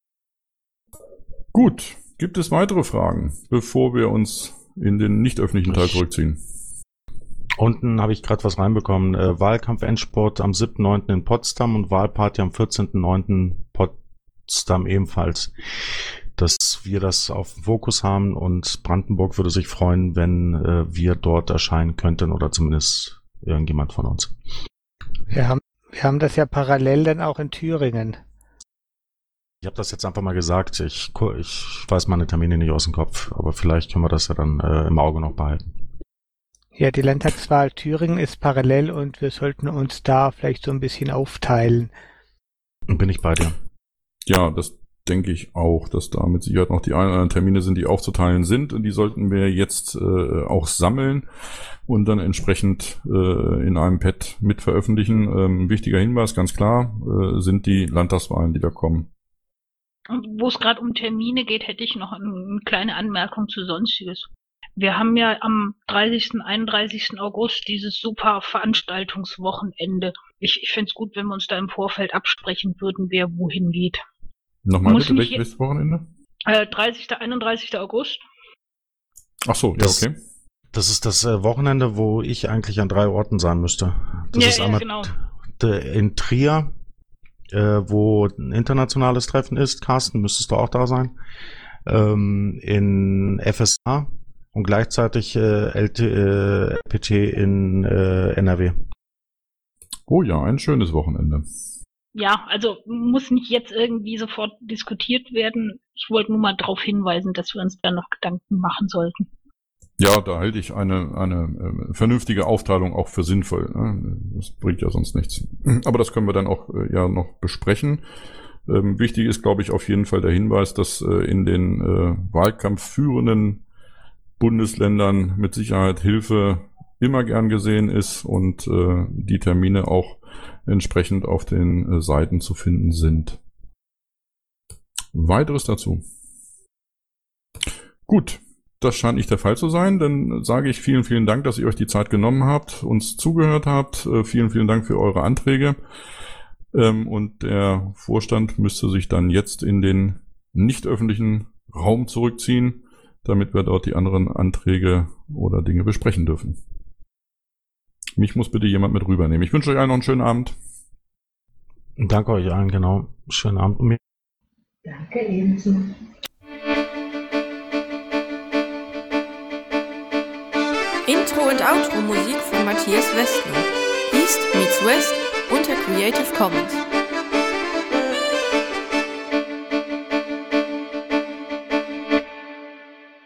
B: Gut. Gibt es weitere Fragen, bevor wir uns in den nicht öffentlichen Teil zurückziehen?
E: Unten habe ich gerade was reinbekommen. Wahlkampf-Endsport am 7.9. in Potsdam und Wahlparty am 14.9. Potsdam ebenfalls. Dass wir das auf dem Fokus haben und Brandenburg würde sich freuen, wenn wir dort erscheinen könnten oder zumindest irgendjemand von uns.
J: Wir haben das ja parallel dann auch in Thüringen.
E: Ich habe das jetzt einfach mal gesagt. Ich weiß meine Termine nicht aus dem Kopf, aber vielleicht können wir das ja dann im Auge noch behalten.
J: Ja, die Landtagswahl Thüringen ist parallel und wir sollten uns da vielleicht so ein bisschen aufteilen.
E: Bin ich bei dir.
B: Ja, das denke ich auch, dass da mit Sicherheit noch die ein oder anderen Termine sind, die aufzuteilen sind. Und die sollten wir jetzt auch sammeln und dann entsprechend in einem Pad mit veröffentlichen. Wichtiger Hinweis, ganz klar, sind die Landtagswahlen, die da kommen.
H: Und wo es gerade um Termine geht, hätte ich noch eine kleine Anmerkung zu Sonstiges. Wir haben ja am 30. und 31. August dieses super Veranstaltungswochenende. Ich fände es gut, wenn wir uns da im Vorfeld absprechen würden, wer wohin geht.
B: Nochmal bitte, welches Wochenende?
H: 30. 31. August.
B: Ach so, ja, okay.
E: Das ist das Wochenende, wo ich eigentlich an 3 Orten sein müsste. Das ist einmal
H: genau.
E: In Trier, wo ein internationales Treffen ist. Carsten, müsstest du auch da sein. In FSA und gleichzeitig LPT in NRW.
B: Oh ja, ein schönes Wochenende.
H: Ja, also muss nicht jetzt irgendwie sofort diskutiert werden. Ich wollte nur mal darauf hinweisen, dass wir uns da noch Gedanken machen sollten.
B: Ja, da halte ich eine vernünftige Aufteilung auch für sinnvoll. Das bringt ja sonst nichts. Aber das können wir dann auch ja noch besprechen. Wichtig ist, glaube ich, auf jeden Fall der Hinweis, dass in den wahlkampfführenden Bundesländern mit Sicherheit Hilfe immer gern gesehen ist und die Termine auch entsprechend auf den Seiten zu finden sind. Weiteres dazu. Gut, das scheint nicht der Fall zu sein. Dann sage ich vielen, vielen Dank, dass ihr euch die Zeit genommen habt, uns zugehört habt. Vielen, vielen Dank für eure Anträge. Und der Vorstand müsste sich dann jetzt in den nicht öffentlichen Raum zurückziehen, damit wir dort die anderen Anträge oder Dinge besprechen dürfen. Mich muss bitte jemand mit rübernehmen. Ich wünsche euch allen noch einen schönen Abend.
E: Danke euch allen, genau. Schönen Abend.
T: Danke ebenso. Intro und Outro Musik von Matthias Westner. East meets West unter Creative Commons.